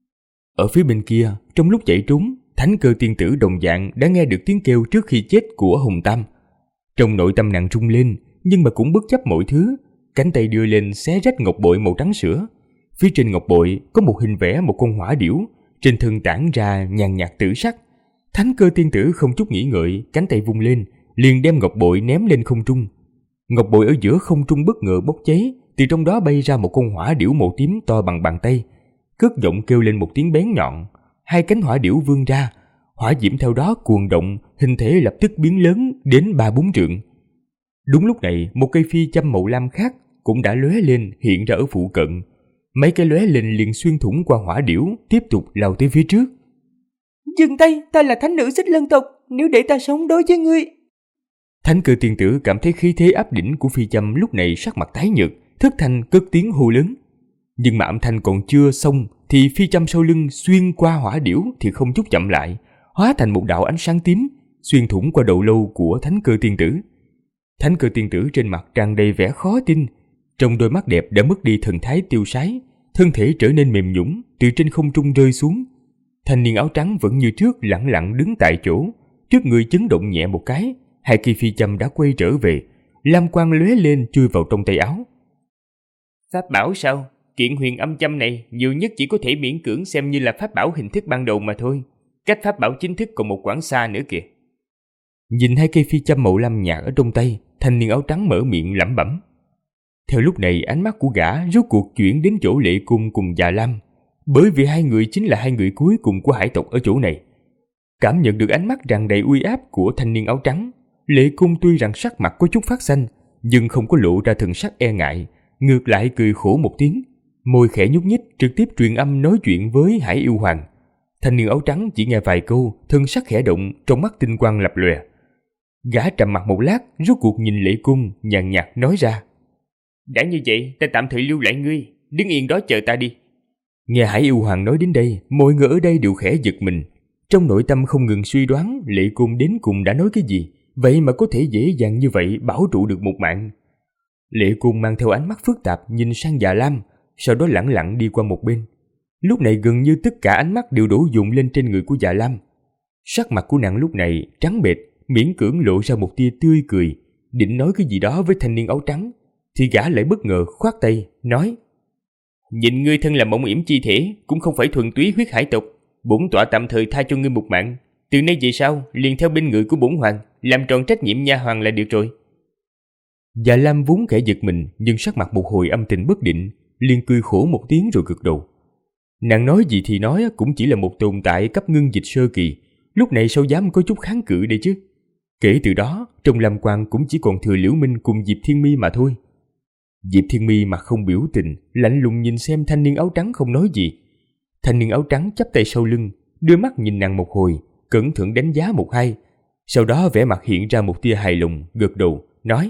Ở phía bên kia, trong lúc chạy trốn, Thánh Cơ tiên tử đồng dạng đã nghe được tiếng kêu trước khi chết của Hùng Tam. Trong nội tâm nàng rung lên, nhưng mà cũng bất chấp mọi thứ, cánh tay đưa lên xé rách ngọc bội màu trắng sữa. Phía trên ngọc bội có một hình vẽ một con hỏa điểu, trên thân tản ra nhàn nhạt tử sắc. Thánh Cơ tiên tử không chút nghĩ ngợi, cánh tay vung lên, liền đem ngọc bội ném lên không trung. Ngọc bội ở giữa không trung bất ngờ bốc cháy, từ trong đó bay ra một con hỏa điểu màu tím to bằng bàn tay, cất giọng kêu lên một tiếng bén nhọn. Hai cánh hỏa điểu vươn ra, hỏa diễm theo đó cuồng động, hình thể lập tức biến lớn đến 3-4 trượng. Đúng lúc này, một cây phi châm màu lam khác cũng đã lóe lên hiện ra ở phụ cận. Mấy cái lóe lên liền xuyên thủng qua hỏa điểu, tiếp tục lao tới phía trước. Dừng tay, ta là thánh nữ Xích Lân tộc, nếu để ta sống đối với ngươi. Thánh Cơ tiên tử cảm thấy khí thế áp đỉnh của phi châm lúc này sắc mặt tái nhợt, thất thanh cất tiếng hô lớn. Nhưng mà âm thanh còn chưa xong thì phi châm sau lưng xuyên qua hỏa điểu thì không chút chậm lại, hóa thành một đạo ánh sáng tím, xuyên thủng qua đầu lâu của Thánh Cơ tiên tử. Thánh Cơ tiên tử trên mặt tràn đầy vẻ khó tin, trong đôi mắt đẹp đã mất đi thần thái tiêu sái, thân thể trở nên mềm nhũn, từ trên không trung rơi xuống. Thanh niên áo trắng vẫn như trước lặng lặng đứng tại chỗ, trước người chấn động nhẹ một cái, hai cây phi châm đã quay trở về, lam quang lóe lên chui vào trong tay áo. Pháp bảo sao? Kiện huyền âm châm này nhiều nhất chỉ có thể miễn cưỡng xem như là pháp bảo hình thức ban đầu mà thôi. Cách pháp bảo chính thức còn một quãng xa nữa kìa. Nhìn hai cây phi châm màu lam nhạt ở trong tay, thanh niên áo trắng mở miệng lẩm bẩm. Theo lúc này ánh mắt của gã rốt cuộc chuyển đến chỗ Lệ Cung cùng Già Lam, bởi vì hai người chính là hai người cuối cùng của hải tộc ở chỗ này. Cảm nhận được ánh mắt tràn đầy uy áp của thanh niên áo trắng, Lệ Cung tuy rằng sắc mặt có chút phát xanh, nhưng không có lộ ra thần sắc e ngại, ngược lại cười khổ một tiếng, môi khẽ nhúc nhích trực tiếp truyền âm nói chuyện với Hải Yêu Hoàng. Thanh niên áo trắng chỉ nghe vài câu, thân sắc khẽ động, trong mắt tinh quang lập lòe. Gã trầm mặt một lát, rốt cuộc nhìn Lệ Cung, nhàn nhạt nói ra. Đã như vậy, ta tạm thời lưu lại ngươi, đứng yên đó chờ ta đi. Nghe Hải Yêu Hoàng nói đến đây, mọi người ở đây đều khẽ giật mình. Trong nội tâm không ngừng suy đoán Lệ Cung đến cùng đã nói cái gì, vậy mà có thể dễ dàng như vậy bảo trụ được một mạng. Lệ Cung mang theo ánh mắt phức tạp nhìn sang Già Lam, sau đó lẳng lặng đi qua một bên. Lúc này gần như tất cả ánh mắt đều đổ dồn lên trên người của Già Lam. Sắc mặt của nàng lúc này trắng bệch, miễn cưỡng lộ ra một tia tươi cười, định nói cái gì đó với thanh niên áo trắng, thì gã lại bất ngờ khoát tay, nói: Nhìn ngươi thân là mộng yểm chi thể, cũng không phải thuần túy huyết hải tộc, bổn tọa tạm thời tha cho ngươi một mạng. Từ nay về sau, liền theo bên người của bổn hoàng, làm tròn trách nhiệm nha hoàng là được rồi. Già Lam vốn kẻ giật mình, nhưng sắc mặt một hồi âm tình bất định, liền cười khổ một tiếng rồi gật đầu. Nàng nói gì thì nói, cũng chỉ là một tồn tại cấp ngưng dịch sơ kỳ, lúc này sao dám có chút kháng cự đây chứ. Kể từ đó, trong Lam Quang cũng chỉ còn thừa Liễu Minh cùng Diệp Thiên Mi mà thôi. Diệp Thiên Mi mặt không biểu tình, lạnh lùng nhìn xem thanh niên áo trắng không nói gì. Thanh niên áo trắng chắp tay sau lưng, đưa mắt nhìn nàng một hồi, cẩn thận đánh giá một hai, sau đó vẻ mặt hiện ra một tia hài lòng, gật đầu, nói: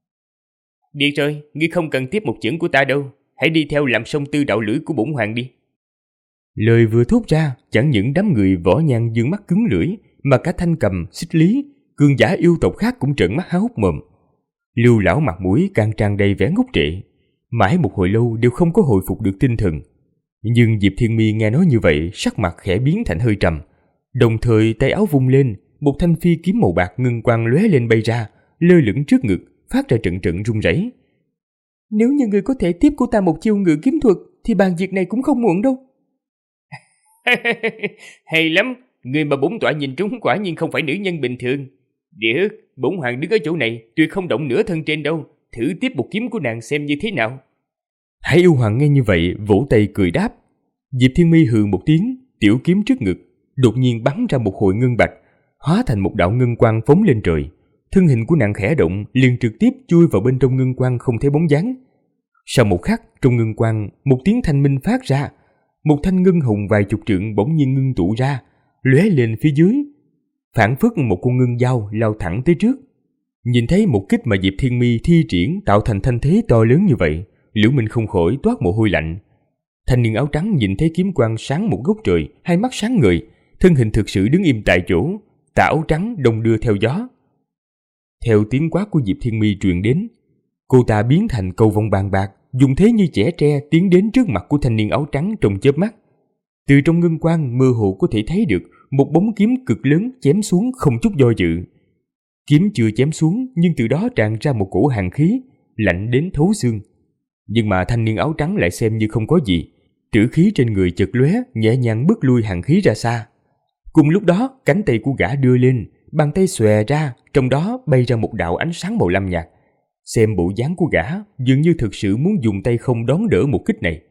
Được rồi, ngươi không cần tiếp một chưởng của ta đâu, hãy đi theo làm song tư đạo lưỡi của bổn hoàng đi. Lời vừa thốt ra, chẳng những đám người Võ Nhan dương mắt cứng lưỡi, mà cả Thanh Cầm, Xích Lý, cường giả yêu tộc khác cũng trợn mắt há hốc mồm. Lưu lão mặt mũi càng tràn đầy vẻ ngốc trệ, mãi một hồi lâu đều không có hồi phục được tinh thần. Nhưng Diệp Thiên Mi nghe nói như vậy, sắc mặt khẽ biến thành hơi trầm, đồng thời tay áo vung lên, một thanh phi kiếm màu bạc ngân quang lóe lên bay ra, lơ lửng trước ngực, phát ra trận trận rung rẩy. Nếu như người có thể tiếp của ta một chiêu ngự kiếm thuật, thì bàn việc này cũng không muộn đâu. Hay lắm, người mà bổn tọa nhìn trúng quả nhiên không phải nữ nhân bình thường. Được, bổn hoàng đứng ở chỗ này, tuyệt không động nửa thân trên đâu, thử tiếp một kiếm của nàng xem như thế nào. Hải Yêu Hoàng nghe như vậy, vỗ tay cười đáp. Diệp Thiên Mi hừ một tiếng, tiểu kiếm trước ngực đột nhiên bắn ra một hồi ngân bạch, hóa thành một đạo ngân quang phóng lên trời. Thân hình của nàng khẽ động, liền trực tiếp chui vào bên trong ngân quang không thấy bóng dáng. Sau một khắc, trong ngân quang, một tiếng thanh minh phát ra, một thanh ngân hồng vài chục trượng bỗng nhiên ngưng tụ ra, lóe lên phía dưới, phảng phất một con ngân dao lao thẳng tới trước. Nhìn thấy một kích mà Diệp Thiên Mi thi triển tạo thành thanh thế to lớn như vậy, Liễu Minh không khỏi toát mồ hôi lạnh. Thanh niên áo trắng nhìn thấy kiếm quang sáng một góc trời, hai mắt sáng ngời, thân hình thực sự đứng im tại chỗ, tà áo trắng đông đưa theo gió. Theo tiếng quát của Diệp Thiên My truyền đến, cô ta biến thành cầu vồng bàn bạc, dùng thế như chẻ tre tiến đến trước mặt của thanh niên áo trắng trong chớp mắt. Từ trong ngân quang mơ hồ có thể thấy được một bóng kiếm cực lớn chém xuống không chút do dự. Kiếm chưa chém xuống nhưng từ đó tràn ra một cổ hàn khí, lạnh đến thấu xương. Nhưng mà thanh niên áo trắng lại xem như không có gì, trữ khí trên người chợt lóe, nhẹ nhàng bước lui hàn khí ra xa. Cùng lúc đó, cánh tay của gã đưa lên, bàn tay xòe ra, trong đó bay ra một đạo ánh sáng màu lam nhạt. Xem bộ dáng của gã, dường như thực sự muốn dùng tay không đón đỡ một kích này.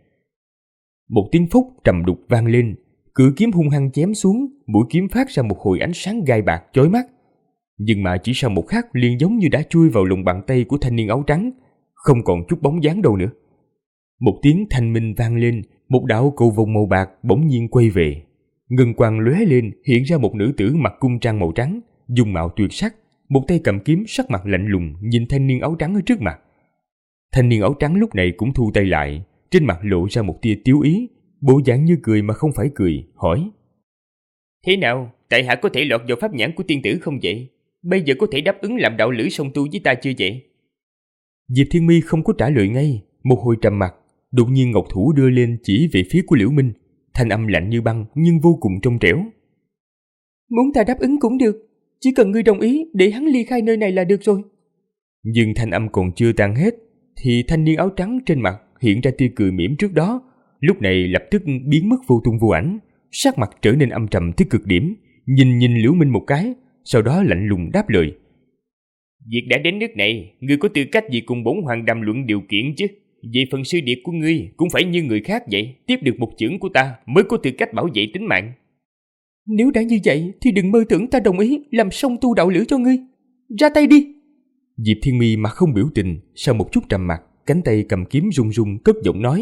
Một tiếng phốc trầm đục vang lên, cự kiếm hung hăng chém xuống, mũi kiếm phát ra một hồi ánh sáng gai bạc chói mắt. Nhưng mà chỉ sau một khắc liền giống như đã chui vào lòng bàn tay của thanh niên áo trắng, không còn chút bóng dáng đâu nữa. Một tiếng thanh minh vang lên, một đạo cầu vồng màu bạc bỗng nhiên quay về. Ngân quang lóe lên, hiện ra một nữ tử mặc cung trang màu trắng, dung mạo tuyệt sắc, một tay cầm kiếm, sắc mặt lạnh lùng nhìn thanh niên áo trắng ở trước mặt. Thanh niên áo trắng lúc này cũng thu tay lại, trên mặt lộ ra một tia tiếu ý, bộ dạng như cười mà không phải cười, hỏi: Thế nào, tại hạ có thể lọt vào pháp nhãn của tiên tử không vậy? Bây giờ có thể đáp ứng làm đạo lữ song tu với ta chưa vậy? Diệp Thiên My không có trả lời ngay, một hồi trầm mặc, đột nhiên ngọc thủ đưa lên chỉ về phía của Liễu Minh, thanh âm lạnh như băng nhưng vô cùng trong trẻo. Muốn ta đáp ứng cũng được, chỉ cần ngươi đồng ý để hắn ly khai nơi này là được rồi. Nhưng thanh âm còn chưa tan hết, thì thanh niên áo trắng trên mặt hiện ra tia cười mỉm trước đó, lúc này lập tức biến mất vô tung vô ảnh, sắc mặt trở nên âm trầm tới cực điểm, nhìn Liễu Minh một cái, sau đó lạnh lùng đáp lời: Việc đã đến nước này, ngươi có tư cách gì cùng bổn hoàng đàm luận điều kiện chứ? Về phần sư điệt của ngươi cũng phải như người khác vậy, tiếp được một chưởng của ta mới có tư cách bảo vệ tính mạng. Nếu đã như vậy thì đừng mơ tưởng ta đồng ý làm song tu đạo lữ cho ngươi. Ra tay đi. Diệp Thiên My mặt không biểu tình, sau một chút trầm mặc, cánh tay cầm kiếm run run cất giọng nói.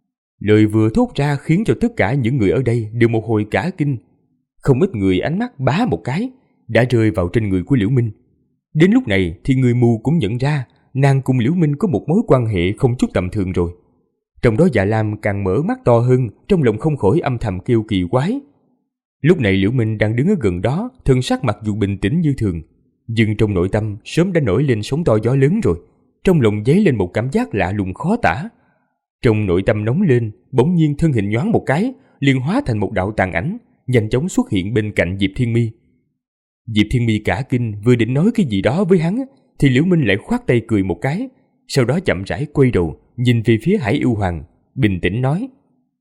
Lời vừa thốt ra khiến cho tất cả những người ở đây đều một hồi cả kinh. Không ít người ánh mắt bá một cái đã rơi vào trên người của Liễu Minh. Đến lúc này thì người mù cũng nhận ra nàng cùng Liễu Minh có một mối quan hệ không chút tầm thường rồi. Trong đó Dạ Lam càng mở mắt to hơn, trong lòng không khỏi âm thầm kêu kỳ quái. Lúc này Liễu Minh đang đứng ở gần đó, thân sắc mặc dù bình tĩnh như thường, nhưng trong nội tâm sớm đã nổi lên sóng to gió lớn rồi. Trong lòng dấy lên một cảm giác lạ lùng khó tả. Trong nội tâm nóng lên, bỗng nhiên thân hình nhoáng một cái, liền hóa thành một đạo tàn ảnh, nhanh chóng xuất hiện bên cạnh Diệp Thiên My. Diệp Thiên My cả kinh, vừa định nói cái gì đó với hắn, thì Liễu Minh lại khoát tay cười một cái, sau đó chậm rãi quay đầu, nhìn về phía Hải Yêu Hoàng, bình tĩnh nói: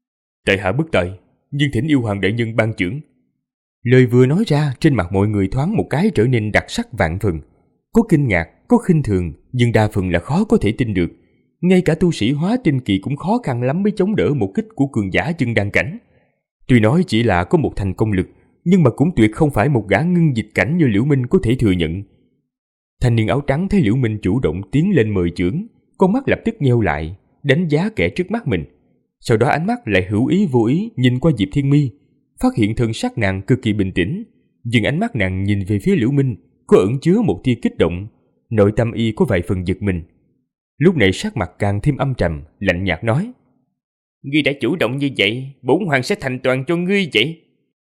Tại hạ bất tài, nhưng thỉnh Yêu Hoàng đại nhân ban chưởng. Lời vừa nói ra, trên mặt mọi người thoáng một cái trở nên đặc sắc vạn phần. Có kinh ngạc, có khinh thường, nhưng đa phần là khó có thể tin được. Ngay cả tu sĩ hóa tinh kỳ cũng khó khăn lắm mới chống đỡ một kích của cường giả chân đan cảnh. Tuy nói chỉ là có một thành công lực, nhưng mà cũng tuyệt không phải một gã ngưng dịch cảnh như Liễu Minh có thể thừa nhận. Thanh niên áo trắng thấy Liễu Minh chủ động tiến lên mời chưởng, con mắt lập tức nheo lại, đánh giá kẻ trước mắt mình. Sau đó ánh mắt lại hữu ý vô ý nhìn qua Diệp Thiên My, phát hiện thân sắc nàng cực kỳ bình tĩnh, nhưng ánh mắt nàng nhìn về phía Liễu Minh có ẩn chứa một tia kích động, nội tâm y có vài phần giật mình. Lúc này sắc mặt càng thêm âm trầm, lạnh nhạt nói: Ngươi đã chủ động như vậy, bổn hoàng sẽ thành toàn cho ngươi vậy.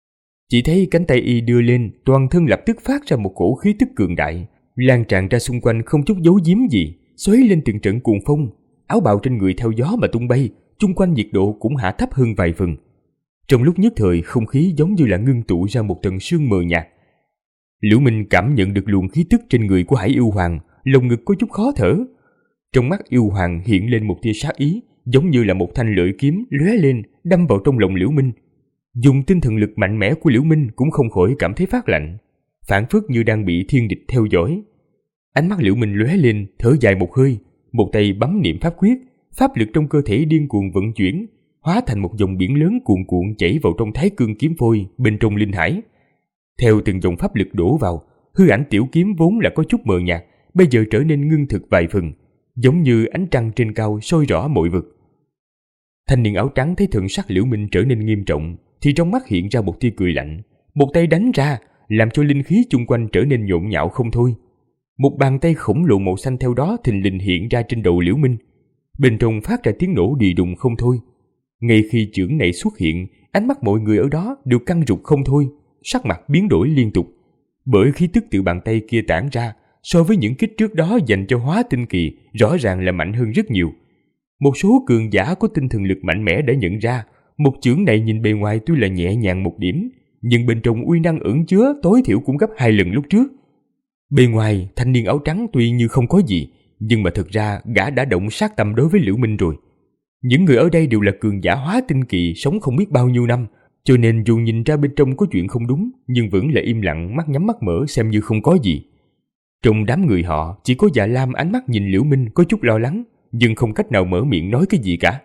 Chỉ thấy cánh tay y đưa lên, toàn thân lập tức phát ra một cổ khí tức cường đại, lan tràn ra xung quanh không chút giấu giếm gì, xoáy lên từng trận cuồng phong, áo bào trên người theo gió mà tung bay, chung quanh nhiệt độ cũng hạ thấp hơn vài phần. Trong lúc nhất thời, không khí giống như là ngưng tụ ra một tầng sương mờ nhạt. Liễu Minh cảm nhận được luồng khí tức trên người của Hải Yêu Hoàng, lồng ngực có chút khó thở. Trong mắt Yêu Hoàng hiện lên một tia sát ý, giống như là một thanh lợi kiếm lóe lên, đâm vào trong lòng Liễu Minh. Dùng tinh thần lực mạnh mẽ của Liễu Minh cũng không khỏi cảm thấy phát lạnh, phảng phất như đang bị thiên địch theo dõi. Ánh mắt Liễu Minh lóe lên, thở dài một hơi, một tay bấm niệm pháp quyết, pháp lực trong cơ thể điên cuồng vận chuyển, hóa thành một dòng biển lớn cuồn cuộn chảy vào trong Thái Cương kiếm phôi bên trong linh hải. Theo từng dòng pháp lực đổ vào, hư ảnh tiểu kiếm vốn là có chút mờ nhạt, bây giờ trở nên ngưng thực vài phần, giống như ánh trăng trên cao soi rõ mọi vực. Thanh niên áo trắng thấy thần sắc Liễu Minh trở nên nghiêm trọng, thì trong mắt hiện ra một tia cười lạnh, một tay đánh ra, làm cho linh khí chung quanh trở nên nhộn nhạo không thôi. Một bàn tay khổng lồ màu xanh theo đó thình lình hiện ra trên đầu Liễu Minh, bên trong phát ra tiếng nổ đì đùng không thôi. Ngay khi chưởng này xuất hiện, ánh mắt mọi người ở đó đều căng rụt không thôi, sắc mặt biến đổi liên tục, bởi khí tức từ bàn tay kia tản ra so với những kích trước đó dành cho hóa tinh kỳ rõ ràng là mạnh hơn rất nhiều. Một số cường giả có tinh thần lực mạnh mẽ đã nhận ra, một chưởng này nhìn bề ngoài tuy là nhẹ nhàng một điểm, nhưng bên trong uy năng ẩn chứa tối thiểu cũng gấp 2 lần lúc trước. Bề ngoài, thanh niên áo trắng tuy như không có gì, nhưng mà thực ra gã đã động sát tâm đối với Liễu Minh rồi. Những người ở đây đều là cường giả hóa tinh kỳ sống không biết bao nhiêu năm, cho nên dù nhìn ra bên trong có chuyện không đúng, nhưng vẫn là im lặng, mắt nhắm mắt mở xem như không có gì. Trong đám người họ, chỉ có Dạ Lam ánh mắt nhìn Liễu Minh có chút lo lắng, nhưng không cách nào mở miệng nói cái gì cả.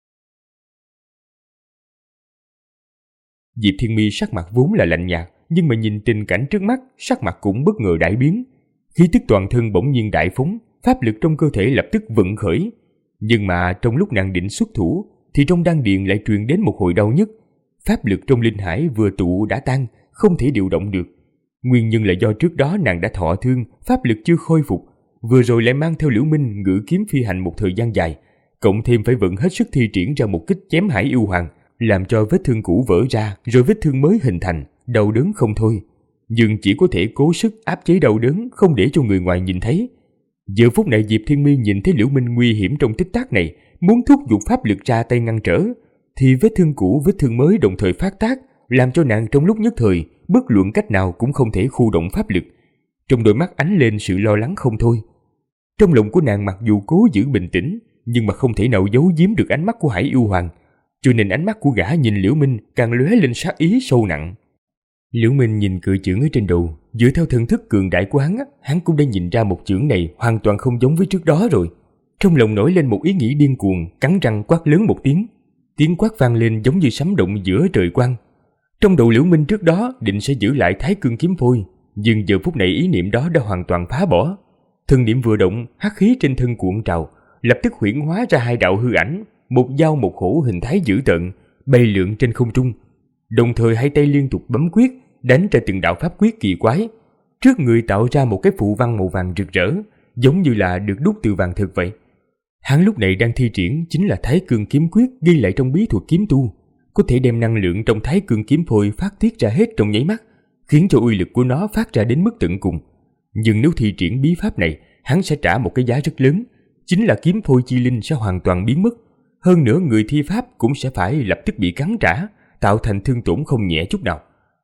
Diệp Thiên Mi sắc mặt vốn là lạnh nhạt, nhưng mà nhìn tình cảnh trước mắt, sắc mặt cũng bất ngờ đại biến. Khí tức toàn thân bỗng nhiên đại phóng, pháp lực trong cơ thể lập tức vận khởi. Nhưng mà trong lúc nàng định xuất thủ, thì trong đan điền lại truyền đến một hồi đau nhức. Pháp lực trong linh hải vừa tụ đã tan, không thể điều động được. Nguyên nhân là do trước đó nàng đã thọ thương, pháp lực chưa khôi phục, vừa rồi lại mang theo Liễu Minh ngự kiếm phi hành một thời gian dài, cộng thêm phải vận hết sức thi triển ra một kích chém Hải Yêu Hoàng, làm cho vết thương cũ vỡ ra, rồi vết thương mới hình thành, đau đớn không thôi. Nhưng chỉ có thể cố sức áp chế đau đớn, không để cho người ngoài nhìn thấy. Giờ phút này Diệp Thiên Mi nhìn thấy Liễu Minh nguy hiểm trong tích tắc này, muốn thúc giục pháp lực ra tay ngăn trở, thì vết thương cũ vết thương mới đồng thời phát tác, làm cho nàng trong lúc nhất thời bất luận cách nào cũng không thể khu động pháp lực. Trong đôi mắt ánh lên sự lo lắng không thôi. Trong lòng của nàng mặc dù cố giữ bình tĩnh, nhưng mà không thể nào giấu giếm được ánh mắt của Hải Yêu Hoàng, cho nên ánh mắt của gã nhìn Liễu Minh càng lóe lên sát ý sâu nặng. Liễu Minh nhìn cự chưởng ở trên đầu, dựa theo thần thức cường đại của hắn cũng đã nhìn ra một chưởng này hoàn toàn không giống với trước đó rồi. Trong lòng nổi lên một ý nghĩ điên cuồng, cắn răng quát lớn một tiếng. Tiếng quát vang lên giống như sấm động giữa trời quang. Trong đầu Liễu Minh trước đó định sẽ giữ lại Thái Cương kiếm phôi, nhưng giờ phút này ý niệm đó đã hoàn toàn phá bỏ. Thân niệm vừa động, hắc khí trên thân cuộn trào, lập tức huyễn hóa ra 2 đạo hư ảnh, một dao một hổ hình thái dữ tợn, bay lượn trên không trung. Đồng thời 2 tay liên tục bấm quyết, đánh ra từng đạo pháp quyết kỳ quái. Trước người tạo ra một cái phù văn màu vàng rực rỡ, giống như là được đúc từ vàng thực vậy. Hắn lúc này đang thi triển chính là Thái Cương kiếm quyết ghi lại trong bí thuật kiếm tu, có thể đem năng lượng trong Thái Cương kiếm phôi phát tiết ra hết trong nháy mắt, khiến cho uy lực của nó phát ra đến mức tận cùng. Nhưng nếu thi triển bí pháp này, hắn sẽ trả một cái giá rất lớn, chính là kiếm phôi chi linh sẽ hoàn toàn biến mất. Hơn nữa người thi pháp cũng sẽ phải lập tức bị cắn trả, tạo thành thương tổn không nhẹ chút nào.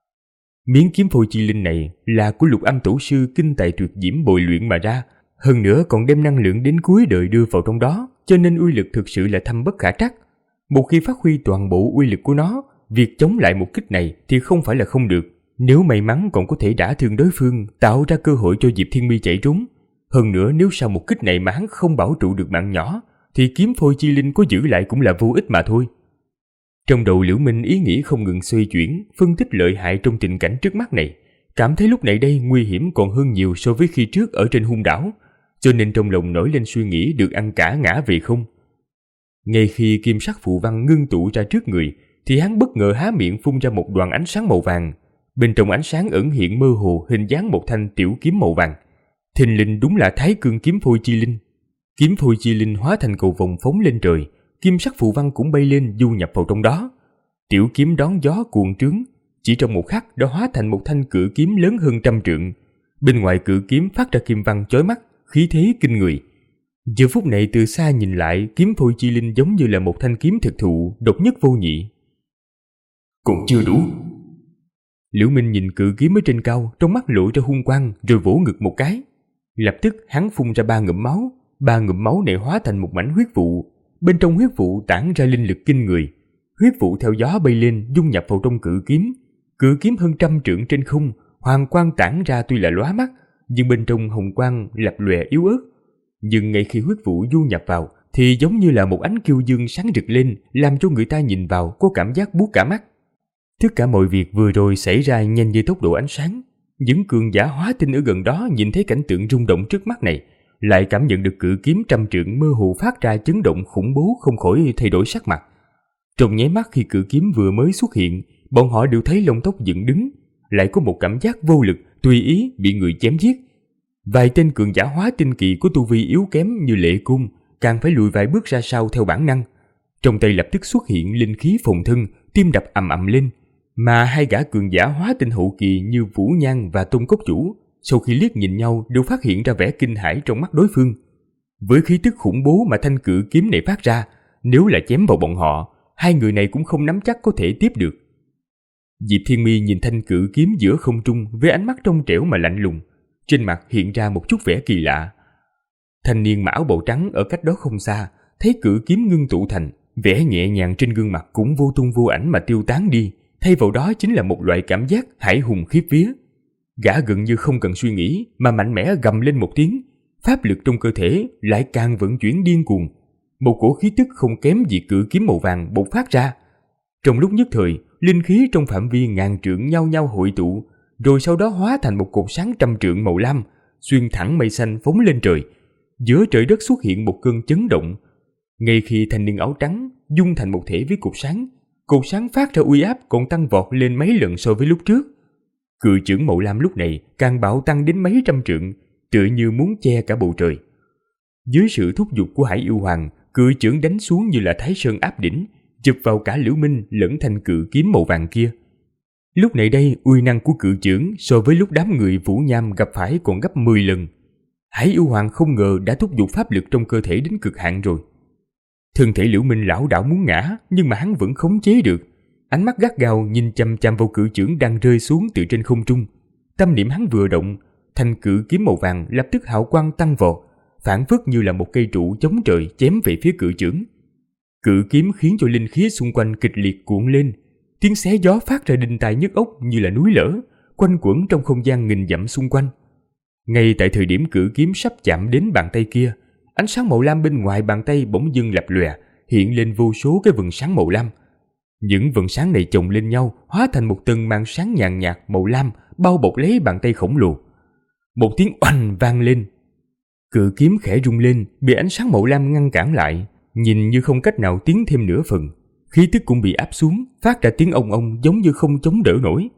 Miếng kiếm phôi chi linh này là của Lục Âm Tổ sư kinh tài tuyệt diễm bồi luyện mà ra, hơn nữa còn đem năng lượng đến cuối đời đưa vào trong đó, cho nên uy lực thực sự là thâm bất khả trắc. Một khi phát huy toàn bộ uy lực của nó, việc chống lại một kích này thì không phải là không được. Nếu may mắn còn có thể đả thương đối phương, tạo ra cơ hội cho Diệp Thiên Mi chạy trốn. Hơn nữa nếu sau một kích này mà hắn không bảo trụ được mạng nhỏ, thì kiếm phôi chi linh có giữ lại cũng là vô ích mà thôi. Trong đầu Liễu Minh ý nghĩ không ngừng xoay chuyển, phân tích lợi hại trong tình cảnh trước mắt này, cảm thấy lúc này đây nguy hiểm còn hơn nhiều so với khi trước ở trên hung đảo, cho nên trong lòng nổi lên suy nghĩ được ăn cả ngã về không. Ngay khi kim sắc phù văn ngưng tụ ra trước người, thì hắn bất ngờ há miệng phun ra một đoàn ánh sáng màu vàng. Bên trong ánh sáng ẩn hiện mơ hồ hình dáng một thanh tiểu kiếm màu vàng. Thình lình đúng là Thái Cương kiếm phôi chi linh. Kiếm phôi chi linh hóa thành cầu vồng phóng lên trời, kim sắc phù văn cũng bay lên du nhập vào trong đó. Tiểu kiếm đón gió cuồng trướng, chỉ trong một khắc đã hóa thành một thanh cự kiếm lớn hơn 100 trượng. Bên ngoài cự kiếm phát ra kim văn chói mắt, khí thế kinh người. Giờ phút này từ xa nhìn lại, kiếm phôi chi linh giống như là một thanh kiếm thực thụ, độc nhất vô nhị. Còn chưa đủ. Liễu Minh nhìn cự kiếm ở trên cao, trong mắt lộ ra hung quang, rồi vỗ ngực một cái. Lập tức hắn phun ra 3 ngụm máu, 3 ngụm máu này hóa thành một mảnh huyết vụ. Bên trong huyết vụ tản ra linh lực kinh người. Huyết vụ theo gió bay lên, dung nhập vào trong cự kiếm. Cự kiếm hơn 100 trượng trên không, hoàng quang tản ra tuy là lóa mắt, nhưng bên trong hồng quang lập lòe yếu ớt. Nhưng ngay khi huyết vụ du nhập vào, thì giống như là một ánh kiêu dương sáng rực lên, làm cho người ta nhìn vào có cảm giác buốt cả mắt. Tất cả mọi việc vừa rồi xảy ra nhanh như tốc độ ánh sáng. Những cường giả hóa tinh ở gần đó nhìn thấy cảnh tượng rung động trước mắt này, lại cảm nhận được cự kiếm 100 trượng mơ hồ phát ra chấn động khủng bố, không khỏi thay đổi sắc mặt. Trong nháy mắt khi cự kiếm vừa mới xuất hiện, bọn họ đều thấy lông tóc dựng đứng, lại có một cảm giác vô lực, tùy ý bị người chém giết. Vài tên cường giả hóa tinh kỳ có tu vi yếu kém như Lệ Cung càng phải lùi vài bước ra sau theo bản năng. Trong tay lập tức xuất hiện linh khí phòng thân, tim đập ầm ầm lên. Mà 2 gã cường giả hóa tinh hậu kỳ như Vũ Nhan và Tôn Cốc Chủ sau khi liếc nhìn nhau đều phát hiện ra vẻ kinh hãi trong mắt đối phương. Với khí tức khủng bố mà thanh cự kiếm này phát ra, nếu là chém vào bọn họ, hai người này cũng không nắm chắc có thể tiếp được. Diệp Thiên Mi nhìn thanh cự kiếm giữa không trung với ánh mắt trong trẻo mà lạnh lùng, trên mặt hiện ra một chút vẻ kỳ lạ. Thanh niên mặc áo bào trắng ở cách đó không xa, thấy cự kiếm ngưng tụ thành, vẻ nhẹ nhàng trên gương mặt cũng vô tung vô ảnh mà tiêu tán đi, thay vào đó chính là một loại cảm giác hải hùng khiếp vía. Gã gần như không cần suy nghĩ mà mạnh mẽ gầm lên một tiếng, pháp lực trong cơ thể lại càng vận chuyển điên cuồng, một cổ khí tức không kém gì cự kiếm màu vàng bộc phát ra. Trong lúc nhất thời, linh khí trong phạm vi ngàn trượng nhau nhau hội tụ, rồi sau đó hóa thành một cột sáng trăm trượng màu lam, xuyên thẳng mây xanh phóng lên trời. Giữa trời đất xuất hiện một cơn chấn động. Ngay khi thanh niên áo trắng dung thành một thể với cột sáng phát ra uy áp còn tăng vọt lên mấy lần so với lúc trước. Cự chưởng màu lam lúc này càng bạo tăng đến mấy trăm trượng, tựa như muốn che cả bầu trời. Dưới sự thúc giục của Hải Yêu Hoàng, cự chưởng đánh xuống như là Thái Sơn áp đỉnh, chụp vào cả Liễu Minh lẫn thanh cự kiếm màu vàng kia. Lúc này đây, uy năng của cự chưởng so với lúc đám người Vũ Nham gặp phải còn gấp 10 lần. Hải Yêu Hoàng không ngờ đã thúc giục pháp lực trong cơ thể đến cực hạn rồi. Thân thể Liễu Minh lảo đảo muốn ngã, nhưng mà hắn vẫn khống chế được. Ánh mắt gắt gao nhìn chằm chằm vào cự chưởng đang rơi xuống từ trên không trung. Tâm niệm hắn vừa động, thanh cự kiếm màu vàng lập tức hào quang tăng vọt, phảng phất như là một cây trụ chống trời chém về phía cự chưởng. Cự kiếm khiến cho linh khí xung quanh kịch liệt cuộn lên, tiếng xé gió phát ra đinh tai nhức óc như là núi lở, quanh quẩn trong không gian nghìn dặm xung quanh. Ngay tại thời điểm cự kiếm sắp chạm đến bàn tay kia, ánh sáng màu lam bên ngoài bàn tay bỗng dưng lập lòe, hiện lên vô số cái vầng sáng màu lam. Những vầng sáng này chồng lên nhau, hóa thành một tầng màn sáng nhàn nhạt màu lam bao bọc lấy bàn tay khổng lồ. Một tiếng oanh vang lên. Cự kiếm khẽ rung lên, bị ánh sáng màu lam ngăn cản lại, nhìn như không cách nào tiến thêm nửa phần. Khí tức cũng bị áp xuống, phát ra tiếng ong ong giống như không chống đỡ nổi.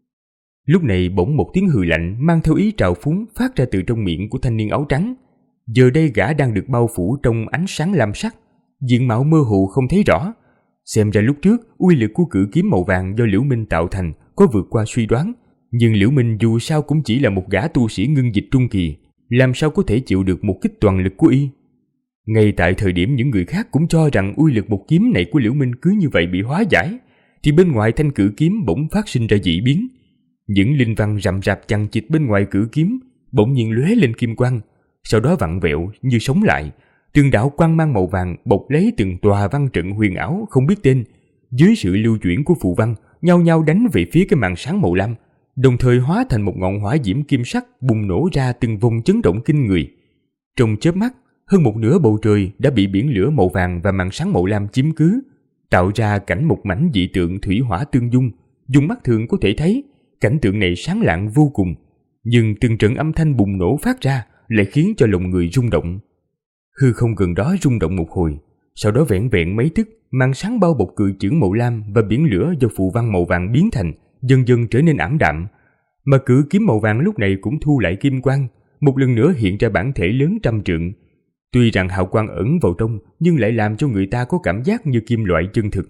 Lúc này bỗng một tiếng hừ lạnh mang theo ý trào phúng phát ra từ trong miệng của thanh niên áo trắng. Giờ đây gã đang được bao phủ trong ánh sáng lam sắc, diện mạo mơ hồ không thấy rõ. Xem ra lúc trước uy lực của cự kiếm màu vàng do Liễu Minh tạo thành có vượt qua suy đoán, nhưng Liễu Minh dù sao cũng chỉ là một gã tu sĩ ngưng dịch trung kỳ, làm sao có thể chịu được một kích toàn lực của y. Ngay tại thời điểm những người khác cũng cho rằng uy lực một kiếm này của Liễu Minh cứ như vậy bị hóa giải, thì bên ngoài thanh cự kiếm bỗng phát sinh ra dị biến. Những linh văn rậm rạp chằng chịt bên ngoài cự kiếm bỗng nhiên lóe lên kim quang, sau đó vặn vẹo như sống lại. Từng đạo quang mang màu vàng bọc lấy từng tòa văn trận huyền ảo không biết tên, dưới sự lưu chuyển của phù văn nhau nhau đánh về phía cái màn sáng màu lam, đồng thời hóa thành một ngọn hỏa diễm kim sắc bùng nổ ra từng vùng chấn động kinh người. Trong chớp mắt, hơn một nửa bầu trời đã bị biển lửa màu vàng và màn sáng màu lam chiếm cứ, tạo ra cảnh một mảnh dị tượng thủy hỏa tương dung. Dùng mắt thường có thể thấy, cảnh tượng này sáng lạng vô cùng, nhưng từng trận âm thanh bùng nổ phát ra lại khiến cho lòng người rung động. Hư không gần đó rung động một hồi, sau đó vẻn vẹn mấy tức, màn sáng bao bọc cự chưởng màu lam và biển lửa do phù văn màu vàng biến thành dần dần trở nên ảm đạm, mà cự kiếm màu vàng lúc này cũng thu lại kim quang, một lần nữa hiện ra bản thể lớn trăm trượng. Tuy rằng hào quang ẩn vào trong, nhưng lại làm cho người ta có cảm giác như kim loại chân thực.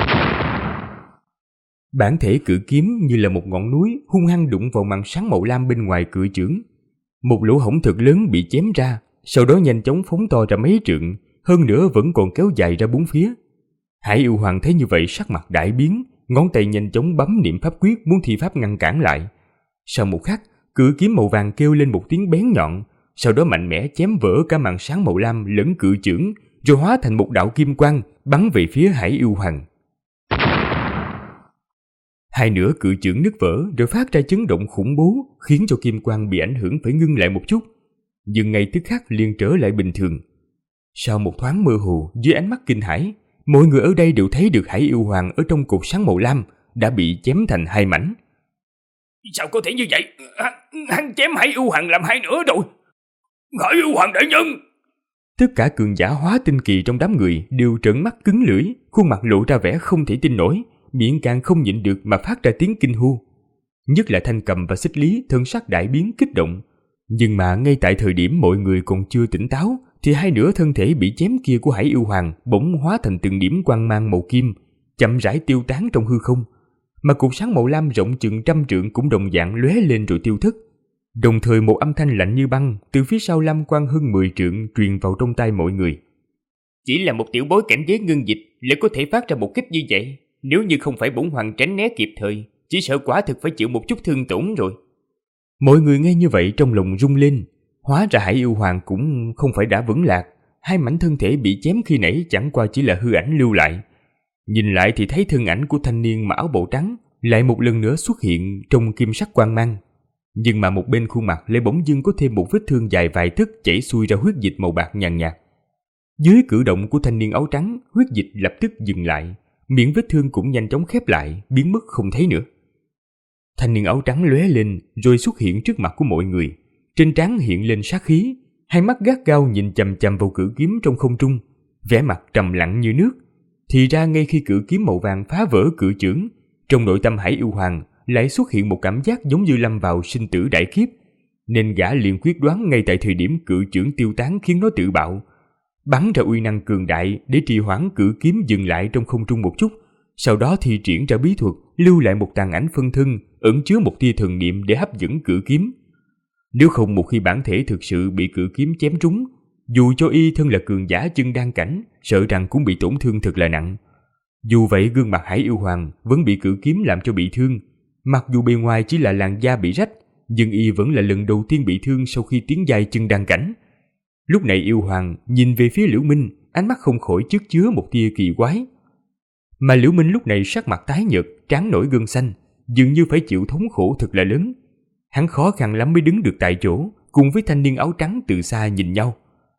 Bản thể cự kiếm như là một ngọn núi hung hăng đụng vào màn sáng màu lam bên ngoài cự chưởng. Một lỗ hổng thật lớn bị chém ra, sau đó nhanh chóng phóng to ra mấy trượng, hơn nữa vẫn còn kéo dài ra bốn phía. Hải Yêu Hoàng thấy như vậy sắc mặt đại biến, ngón tay nhanh chóng bấm niệm pháp quyết muốn thi pháp ngăn cản lại. Sau một khắc, cự kiếm màu vàng kêu lên một tiếng bén nhọn, sau đó mạnh mẽ chém vỡ cả màn sáng màu lam lẫn cự chưởng, rồi hóa thành một đạo kim quang bắn về phía Hải Yêu Hoàng. Hai nửa cự chưởng nứt vỡ rồi phát ra chấn động khủng bố, khiến cho kim quang bị ảnh hưởng phải ngưng lại một chút, nhưng ngay tức khắc liền trở lại bình thường. Sau một thoáng mơ hồ dưới ánh mắt kinh hãi, mọi người ở đây đều thấy được Hải Yêu Hoàng ở trong cột sáng màu lam đã bị chém thành hai mảnh. Sao có thể như vậy? Hắn chém Hải Yêu Hoàng làm hai nửa rồi. Hải Yêu Hoàng đại nhân! Tất cả cường giả hóa tinh kỳ trong đám người đều trợn mắt cứng lưỡi, khuôn mặt lộ ra vẻ không thể tin nổi, miệng càng không nhịn được mà phát ra tiếng kinh hô. Nhất là Thanh Cầm và Xích Lý thân sắc đại biến kích động. Nhưng mà ngay tại thời điểm mọi người còn chưa tỉnh táo, thì hai nửa thân thể bị chém kia của Hải Yêu Hoàng bỗng hóa thành từng điểm quang mang màu kim, chậm rãi tiêu tán trong hư không, mà cột sáng màu lam rộng chừng trăm trượng cũng đồng dạng lóe lên rồi tiêu thất. Đồng thời một âm thanh lạnh như băng từ phía sau Lam Quang hơn 10 trượng truyền vào trong tai mọi người. Chỉ là một tiểu bối cảnh giới ngưng dịch lại có thể phát ra một kích như vậy. Nếu như không phải bổn hoàng tránh né kịp thời, chỉ sợ quả thực phải chịu một chút thương tổn rồi. Mọi người nghe như vậy trong lòng rung lên. Hóa ra Hải Yêu Hoàng cũng không phải đã vững lạc. Hai mảnh thân thể bị chém khi nãy chẳng qua chỉ là hư ảnh lưu lại. Nhìn lại thì thấy thân ảnh của thanh niên mặc áo bào trắng lại một lần nữa xuất hiện trong kim sắc quang mang. Nhưng mà một bên khuôn mặt lại bỗng dưng có thêm một vết thương dài vài tấc chảy xuôi ra huyết dịch màu bạc nhàn nhạt. Dưới cử động của thanh niên áo trắng, huyết dịch lập tức dừng lại, miệng vết thương cũng nhanh chóng khép lại, biến mất không thấy nữa. Thanh niên áo trắng lóe lên rồi xuất hiện trước mặt của mọi người, trên trán hiện lên sát khí, hai mắt gắt gao nhìn chằm chằm vào cự kiếm trong không trung, vẻ mặt trầm lặng như nước. Thì ra ngay khi cự kiếm màu vàng phá vỡ cự chưởng, trong nội tâm Hải Yêu Hoàng lại xuất hiện một cảm giác giống như lâm vào sinh tử đại kiếp, nên gã liền quyết đoán ngay tại thời điểm cự chưởng tiêu tán khiến nó tự bạo, bắn ra uy năng cường đại để trì hoãn cự kiếm dừng lại trong không trung một chút, sau đó thi triển ra bí thuật lưu lại một tàn ảnh phân thân ẩn chứa một tia thần niệm để hấp dẫn cự kiếm. Nếu không một khi bản thể thực sự bị cự kiếm chém trúng, dù cho y thân là cường giả chân đan cảnh, sợ rằng cũng bị tổn thương thật là nặng. Dù vậy gương mặt Hải Yêu Hoàng vẫn bị cự kiếm làm cho bị thương, mặc dù bề ngoài chỉ là làn da bị rách, nhưng y vẫn là lần đầu tiên bị thương sau khi tiến giai chân đan cảnh. Lúc này Yêu Hoàng nhìn về phía Liễu Minh, ánh mắt không khỏi chất chứa một tia kỳ quái. Mà Liễu Minh lúc này sắc mặt tái nhợt, trán nổi gân xanh, dường như phải chịu thống khổ thật là lớn. Hắn khó khăn lắm mới đứng được tại chỗ, cùng với thanh niên áo trắng từ xa nhìn nhau.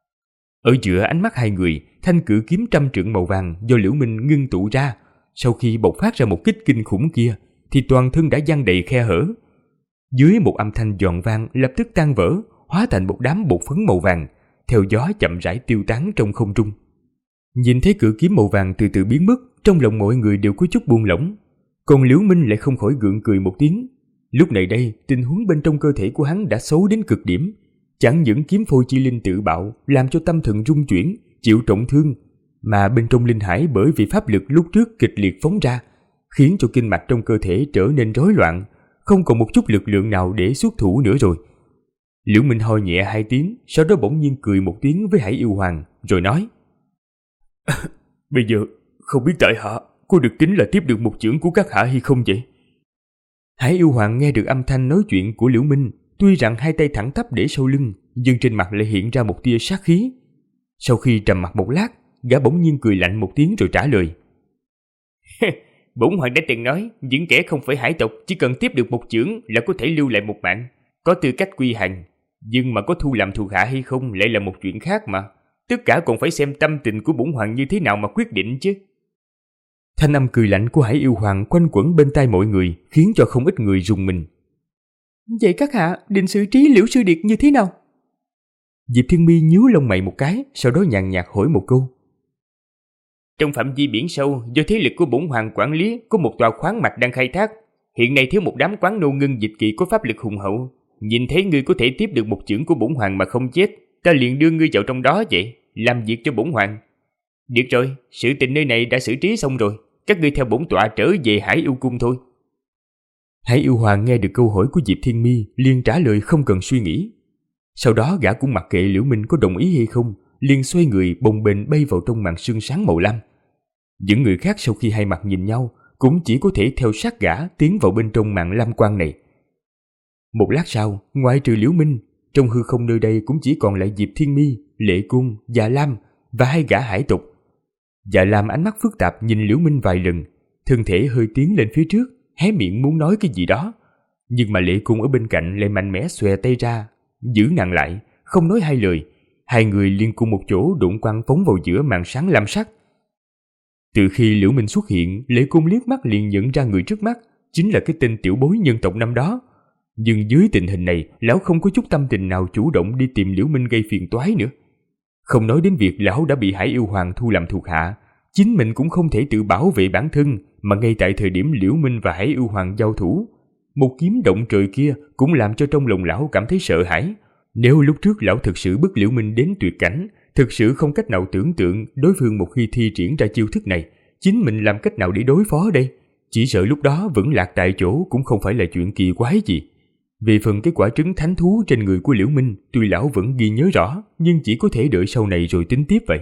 Ở giữa ánh mắt hai người, thanh cự kiếm 100 trượng màu vàng do Liễu Minh ngưng tụ ra, sau khi bộc phát ra một kích kinh khủng kia, thì toàn thân đã giăng đầy khe hở. Dưới một âm thanh giòn vang lập tức tan vỡ, hóa thành một đám bột phấn màu vàng, theo gió chậm rãi tiêu tán trong không trung. Nhìn thấy cự kiếm màu vàng từ từ biến mất, trong lòng mọi người đều có chút buông lỏng. Còn Liễu Minh lại không khỏi gượng cười một tiếng. Lúc này đây, tình huống bên trong cơ thể của hắn đã xấu đến cực điểm. Chẳng những kiếm phôi chi linh tự bạo làm cho tâm thần rung chuyển, chịu trọng thương, mà bên trong linh hải bởi vì pháp lực lúc trước kịch liệt phóng ra, khiến cho kinh mạch trong cơ thể trở nên rối loạn, không còn một chút lực lượng nào để xuất thủ nữa rồi. Liễu Minh ho nhẹ 2 tiếng, sau đó bỗng nhiên cười một tiếng với Hải Yêu Hoàng, rồi nói: Bây giờ không biết tại hạ có được tính là tiếp được một chưởng của các hạ hay không vậy? Hải Yêu Hoàng nghe được âm thanh nói chuyện của Liễu Minh, tuy rằng hai tay thẳng tắp để sau lưng, nhưng trên mặt lại hiện ra một tia sát khí. Sau khi trầm mặc một lát, gã bỗng nhiên cười lạnh một tiếng rồi trả lời: Bổn hoàng đã từng nói, những kẻ không phải hải tộc chỉ cần tiếp được một chưởng là có thể lưu lại một mạng, có tư cách quy hành. Nhưng mà có thu làm thuộc hạ hay không lại là một chuyện khác mà. Tất cả còn phải xem tâm tình của bổn hoàng như thế nào mà quyết định chứ. Thanh âm cười lạnh của Hải Yêu Hoàng quanh quẩn bên tai mọi người, khiến cho không ít người rùng mình. Vậy các hạ định xử trí Liễu sư điệt như thế nào? Diệp Thiên Mi nhíu lông mày một cái, sau đó nhàn nhạt hỏi một câu. Trong phạm vi biển sâu, do thế lực của bổn hoàng quản lý, có một tòa khoáng mạch đang khai thác. Hiện nay thiếu một đám quán nô ngưng dịch kỳ có pháp lực hùng hậu. Nhìn thấy ngươi có thể tiếp được một chưởng của bổn hoàng mà không chết, ta liền đưa ngươi vào trong đó vậy, làm việc cho bổn hoàng. Được rồi, sự tình nơi này đã xử trí xong rồi, các ngươi theo bổn tọa trở về Hải Yêu Cung thôi. Hải Yêu Hoàng nghe được câu hỏi của Diệp Thiên Mi, liền trả lời không cần suy nghĩ. Sau đó gã cũng mặc kệ Liễu Minh có đồng ý hay không, liền xoay người bồng bềnh bay vào trong màn sương sáng màu lam. Những người khác sau khi hai mặt nhìn nhau, cũng chỉ có thể theo sát gã tiến vào bên trong màn lam quang này. Một lát sau, ngoại trừ Liễu Minh, trong hư không nơi đây cũng chỉ còn lại Diệp Thiên Mi, Lệ Cung, Dạ Lam và hai gã hải tộc. Dạ Lam ánh mắt phức tạp nhìn Liễu Minh vài lần, thân thể hơi tiến lên phía trước, hé miệng muốn nói cái gì đó. Nhưng mà Lệ Cung ở bên cạnh lại mạnh mẽ xòe tay ra, giữ nàng lại, không nói hai lời. Hai người liền cùng một chỗ đụng quang phóng vào giữa màn sáng lam sắc. Từ khi Liễu Minh xuất hiện, Lệ Cung liếc mắt liền nhận ra người trước mắt chính là cái tên tiểu bối nhân tộc năm đó. Nhưng dưới tình hình này, lão không có chút tâm tình nào chủ động đi tìm Liễu Minh gây phiền toái nữa. Không nói đến việc lão đã bị Hải Yêu Hoàng thu làm thuộc hạ, chính mình cũng không thể tự bảo vệ bản thân, mà ngay tại thời điểm Liễu Minh và Hải Yêu Hoàng giao thủ, một kiếm động trời kia cũng làm cho trong lòng lão cảm thấy sợ hãi. Nếu lúc trước lão thực sự bức Liễu Minh đến tuyệt cảnh, thực sự không cách nào tưởng tượng đối phương một khi thi triển ra chiêu thức này, chính mình làm cách nào để đối phó đây? Chỉ sợ lúc đó vẫn lạc tại chỗ cũng không phải là chuyện kỳ quái gì. Về phần cái quả trứng thánh thú trên người của Liễu Minh, tuy lão vẫn ghi nhớ rõ, nhưng chỉ có thể đợi sau này rồi tính tiếp vậy.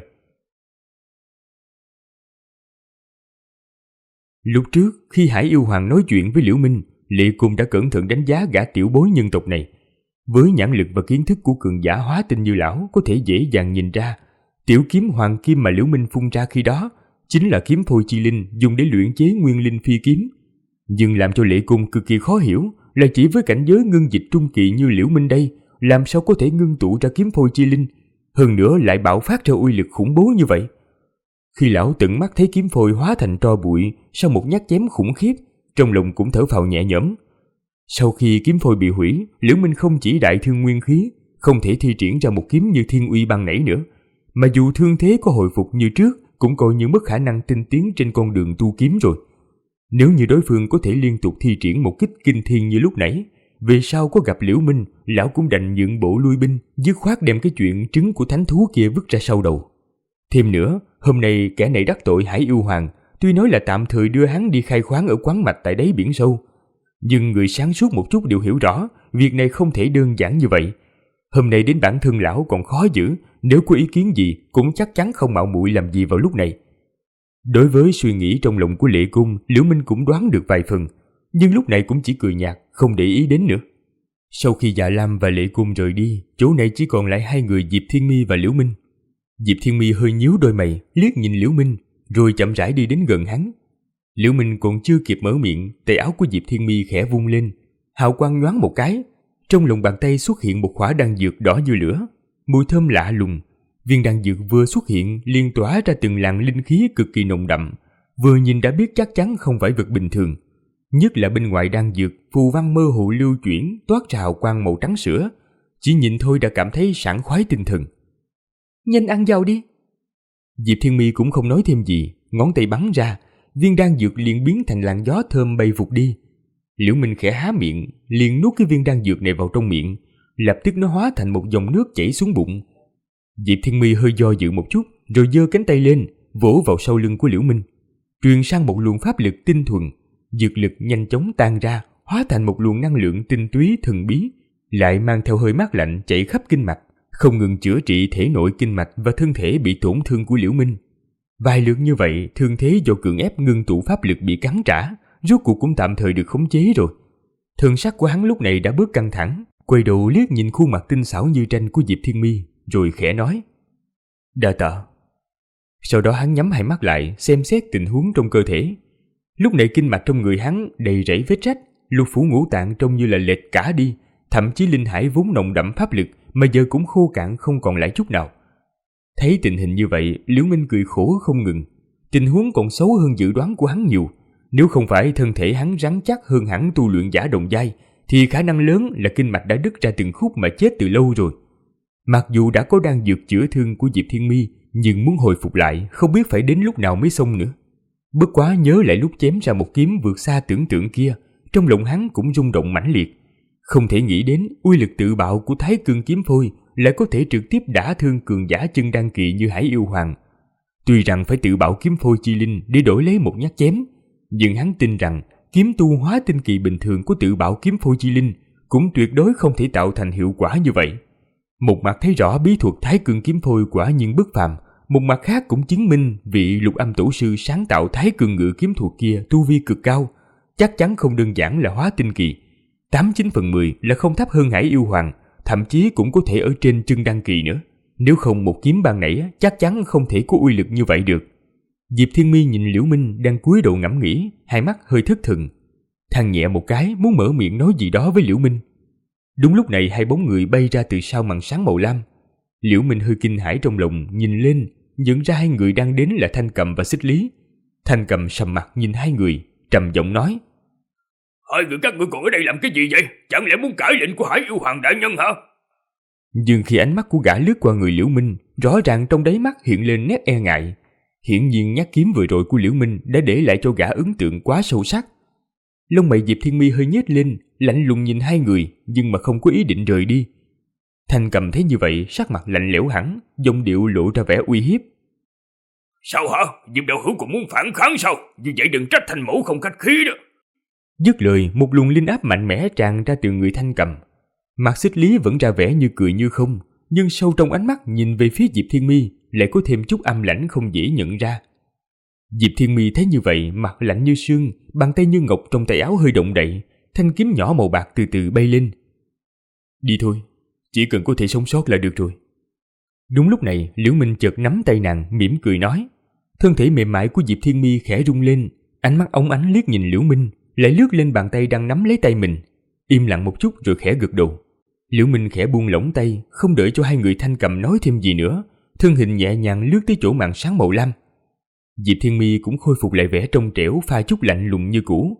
Lúc trước, khi Hải Yêu Hoàng nói chuyện với Liễu Minh, Lệ Cung đã cẩn thận đánh giá gã tiểu bối nhân tộc này. Với nhãn lực và kiến thức của cường giả hóa tinh như lão, có thể dễ dàng nhìn ra, tiểu kiếm hoàng kim mà Liễu Minh phun ra khi đó chính là kiếm phôi chi linh dùng để luyện chế nguyên linh phi kiếm. Nhưng làm cho Lệ Cung cực kỳ khó hiểu là chỉ với cảnh giới ngưng dịch trung kỳ như Liễu Minh đây, làm sao có thể ngưng tụ ra kiếm phôi chi linh, hơn nữa lại bạo phát ra uy lực khủng bố như vậy. Khi lão tận mắt thấy kiếm phôi hóa thành tro bụi sau một nhát chém khủng khiếp, trong lòng cũng thở phào nhẹ nhõm. Sau khi kiếm phôi bị hủy, Liễu Minh không chỉ đại thương nguyên khí, không thể thi triển ra một kiếm như thiên uy ban nãy nữa, mà dù thương thế có hồi phục như trước, cũng coi như mất khả năng tinh tiến trên con đường tu kiếm rồi. Nếu như đối phương có thể liên tục thi triển một kích kinh thiên như lúc nãy, về sau có gặp Liễu Minh, lão cũng đành nhượng bộ lui binh, dứt khoát đem cái chuyện trứng của thánh thú kia vứt ra sau đầu. Thêm nữa, hôm nay kẻ này đắc tội Hải Yêu Hoàng, tuy nói là tạm thời đưa hắn đi khai khoáng ở quán mạch tại đáy biển sâu, nhưng người sáng suốt một chút đều hiểu rõ, việc này không thể đơn giản như vậy. Hôm nay đến bản thân lão còn khó giữ, nếu có ý kiến gì cũng chắc chắn không mạo muội làm gì vào lúc này. Đối với suy nghĩ trong lòng của Lệ Cung, Liễu Minh cũng đoán được vài phần, nhưng lúc này cũng chỉ cười nhạt, không để ý đến nữa. Sau khi Dạ Lam và Lệ Cung rời đi, chỗ này chỉ còn lại hai người Diệp Thiên Mi và Liễu Minh. Diệp Thiên Mi hơi nhíu đôi mày, liếc nhìn Liễu Minh, rồi chậm rãi đi đến gần hắn. Liễu Minh còn chưa kịp mở miệng, tay áo của Diệp Thiên Mi khẽ vung lên, hào quang nhoáng một cái, trong lòng bàn tay xuất hiện một khỏa đan dược đỏ như lửa, mùi thơm lạ lùng. Viên đan dược vừa xuất hiện liền tỏa ra từng làn linh khí cực kỳ nồng đậm, vừa nhìn đã biết chắc chắn không phải vật bình thường. Nhất là bên ngoài đan dược, phù văn mơ hồ lưu chuyển, toát ra hào quang màu trắng sữa, chỉ nhìn thôi đã cảm thấy sảng khoái tinh thần. Nhanh ăn vào đi. Diệp Thiên Mi cũng không nói thêm gì, ngón tay bắn ra, viên đan dược liền biến thành làn gió thơm bay vụt đi. Liễu Minh khẽ há miệng, liền nuốt cái viên đan dược này vào trong miệng, lập tức nó hóa thành một dòng nước chảy xuống bụng. Diệp Thiên Mi hơi do dự một chút, rồi giơ cánh tay lên, vỗ vào sau lưng của Liễu Minh, truyền sang một luồng pháp lực tinh thuần, dược lực nhanh chóng tan ra, hóa thành một luồng năng lượng tinh túy thần bí, lại mang theo hơi mát lạnh chạy khắp kinh mạch, không ngừng chữa trị thể nội kinh mạch và thân thể bị tổn thương của Liễu Minh. Vài lượt như vậy, thương thế do cưỡng ép ngưng tụ pháp lực bị cắn trả, rốt cuộc cũng tạm thời được khống chế rồi. Thần sắc của hắn lúc này đã bớt căng thẳng, quay đầu liếc nhìn khuôn mặt tinh xảo như tranh của Diệp Thiên Mi, rồi khẽ nói: "Đa tạ." Sau đó hắn nhắm hai mắt lại, xem xét tình huống trong cơ thể. Lúc này kinh mạch trong người hắn đầy rẫy vết rách, lục phủ ngũ tạng trông như là lệch cả đi, thậm chí linh hải vốn nồng đậm pháp lực mà giờ cũng khô cạn không còn lại chút nào. Thấy tình hình như vậy, Liễu Minh cười khổ không ngừng. Tình huống còn xấu hơn dự đoán của hắn nhiều. Nếu không phải thân thể hắn rắn chắc hơn hẳn tu luyện giả đồng giai, thì khả năng lớn là kinh mạch đã đứt ra từng khúc mà chết từ lâu rồi. Mặc dù đã có đan dược chữa thương của Diệp Thiên Mi, nhưng muốn hồi phục lại không biết phải đến lúc nào mới xong nữa. Bất quá nhớ lại lúc chém ra một kiếm vượt xa tưởng tượng kia, trong lòng hắn cũng rung động mãnh liệt. Không thể nghĩ đến uy lực tự bạo của Thái Cương kiếm phôi lại có thể trực tiếp đả thương cường giả chân đan kỳ như Hải Yêu Hoàng. Tuy rằng phải tự bạo kiếm phôi chi linh để đổi lấy một nhát chém, nhưng hắn tin rằng kiếm tu hóa tinh kỳ bình thường của tự bạo kiếm phôi chi linh cũng tuyệt đối không thể tạo thành hiệu quả như vậy. Một mặt thấy rõ bí thuật Thái Cương kiếm phôi quả nhiên bất phàm, một mặt khác cũng chứng minh vị Lục Âm tổ sư sáng tạo Thái Cương ngự kiếm thuật kia tu vi cực cao, chắc chắn không đơn giản là hóa tinh kỳ. 89 phần 10 là không thấp hơn Hải Yêu Hoàng, thậm chí cũng có thể ở trên chân đan kỳ nữa. Nếu không một kiếm ban nãy chắc chắn không thể có uy lực như vậy được. Diệp Thiên Mi nhìn Liễu Minh đang cúi đầu ngẫm nghĩ, hai mắt hơi thất thần, than nhẹ một cái muốn mở miệng nói gì đó với Liễu Minh. Đúng lúc này hai bóng người bay ra từ sau màn sáng màu lam. Liễu Minh hơi kinh hãi trong lòng, nhìn lên, nhận ra hai người đang đến là Thanh Cầm và Xích Lý. Thanh Cầm sầm mặt nhìn hai người, trầm giọng nói: "Hai người các ngươi còn ở đây làm cái gì vậy? Chẳng lẽ muốn cãi lệnh của Hải Yêu Hoàng đại nhân hả?" Nhưng khi ánh mắt của gã lướt qua người Liễu Minh, rõ ràng trong đáy mắt hiện lên nét e ngại. Hiển nhiên nhát kiếm vừa rồi của Liễu Minh đã để lại cho gã ấn tượng quá sâu sắc. Lông mày Diệp Thiên Mi hơi nhếch lên, lạnh lùng nhìn hai người, nhưng mà không có ý định rời đi. Thanh Cầm thấy như vậy, sắc mặt lạnh lẽo hẳn, giọng điệu lộ ra vẻ uy hiếp: "Sao hả? Diệp đạo hữu còn muốn phản kháng sao? Như vậy đừng trách Thanh mẫu không khách khí đó." Dứt lời, một luồng linh áp mạnh mẽ tràn ra từ người Thanh Cầm. Mặt Xích Lý vẫn ra vẻ như cười như không, nhưng sâu trong ánh mắt nhìn về phía Diệp Thiên Mi lại có thêm chút âm lãnh không dễ nhận ra. Diệp Thiên Mi thấy như vậy, mặt lạnh như sương, bàn tay như ngọc trong tay áo hơi động đậy, thanh kiếm nhỏ màu bạc từ từ bay lên. Đi thôi, chỉ cần có thể sống sót là được rồi. Đúng lúc này, Liễu Minh chợt nắm tay nàng, mỉm cười nói. Thân thể mềm mại của Diệp Thiên Mi khẽ rung lên, ánh mắt óng ánh liếc nhìn Liễu Minh, lại lướt lên bàn tay đang nắm lấy tay mình, im lặng một chút rồi khẽ gật đầu. Liễu Minh khẽ buông lỏng tay, không đợi cho hai người Thanh Cầm nói thêm gì nữa, thân hình nhẹ nhàng lướt tới chỗ màn sáng màu lam. Diệp Thiên Mi cũng khôi phục lại vẻ trong trẻo pha chút lạnh lùng như cũ.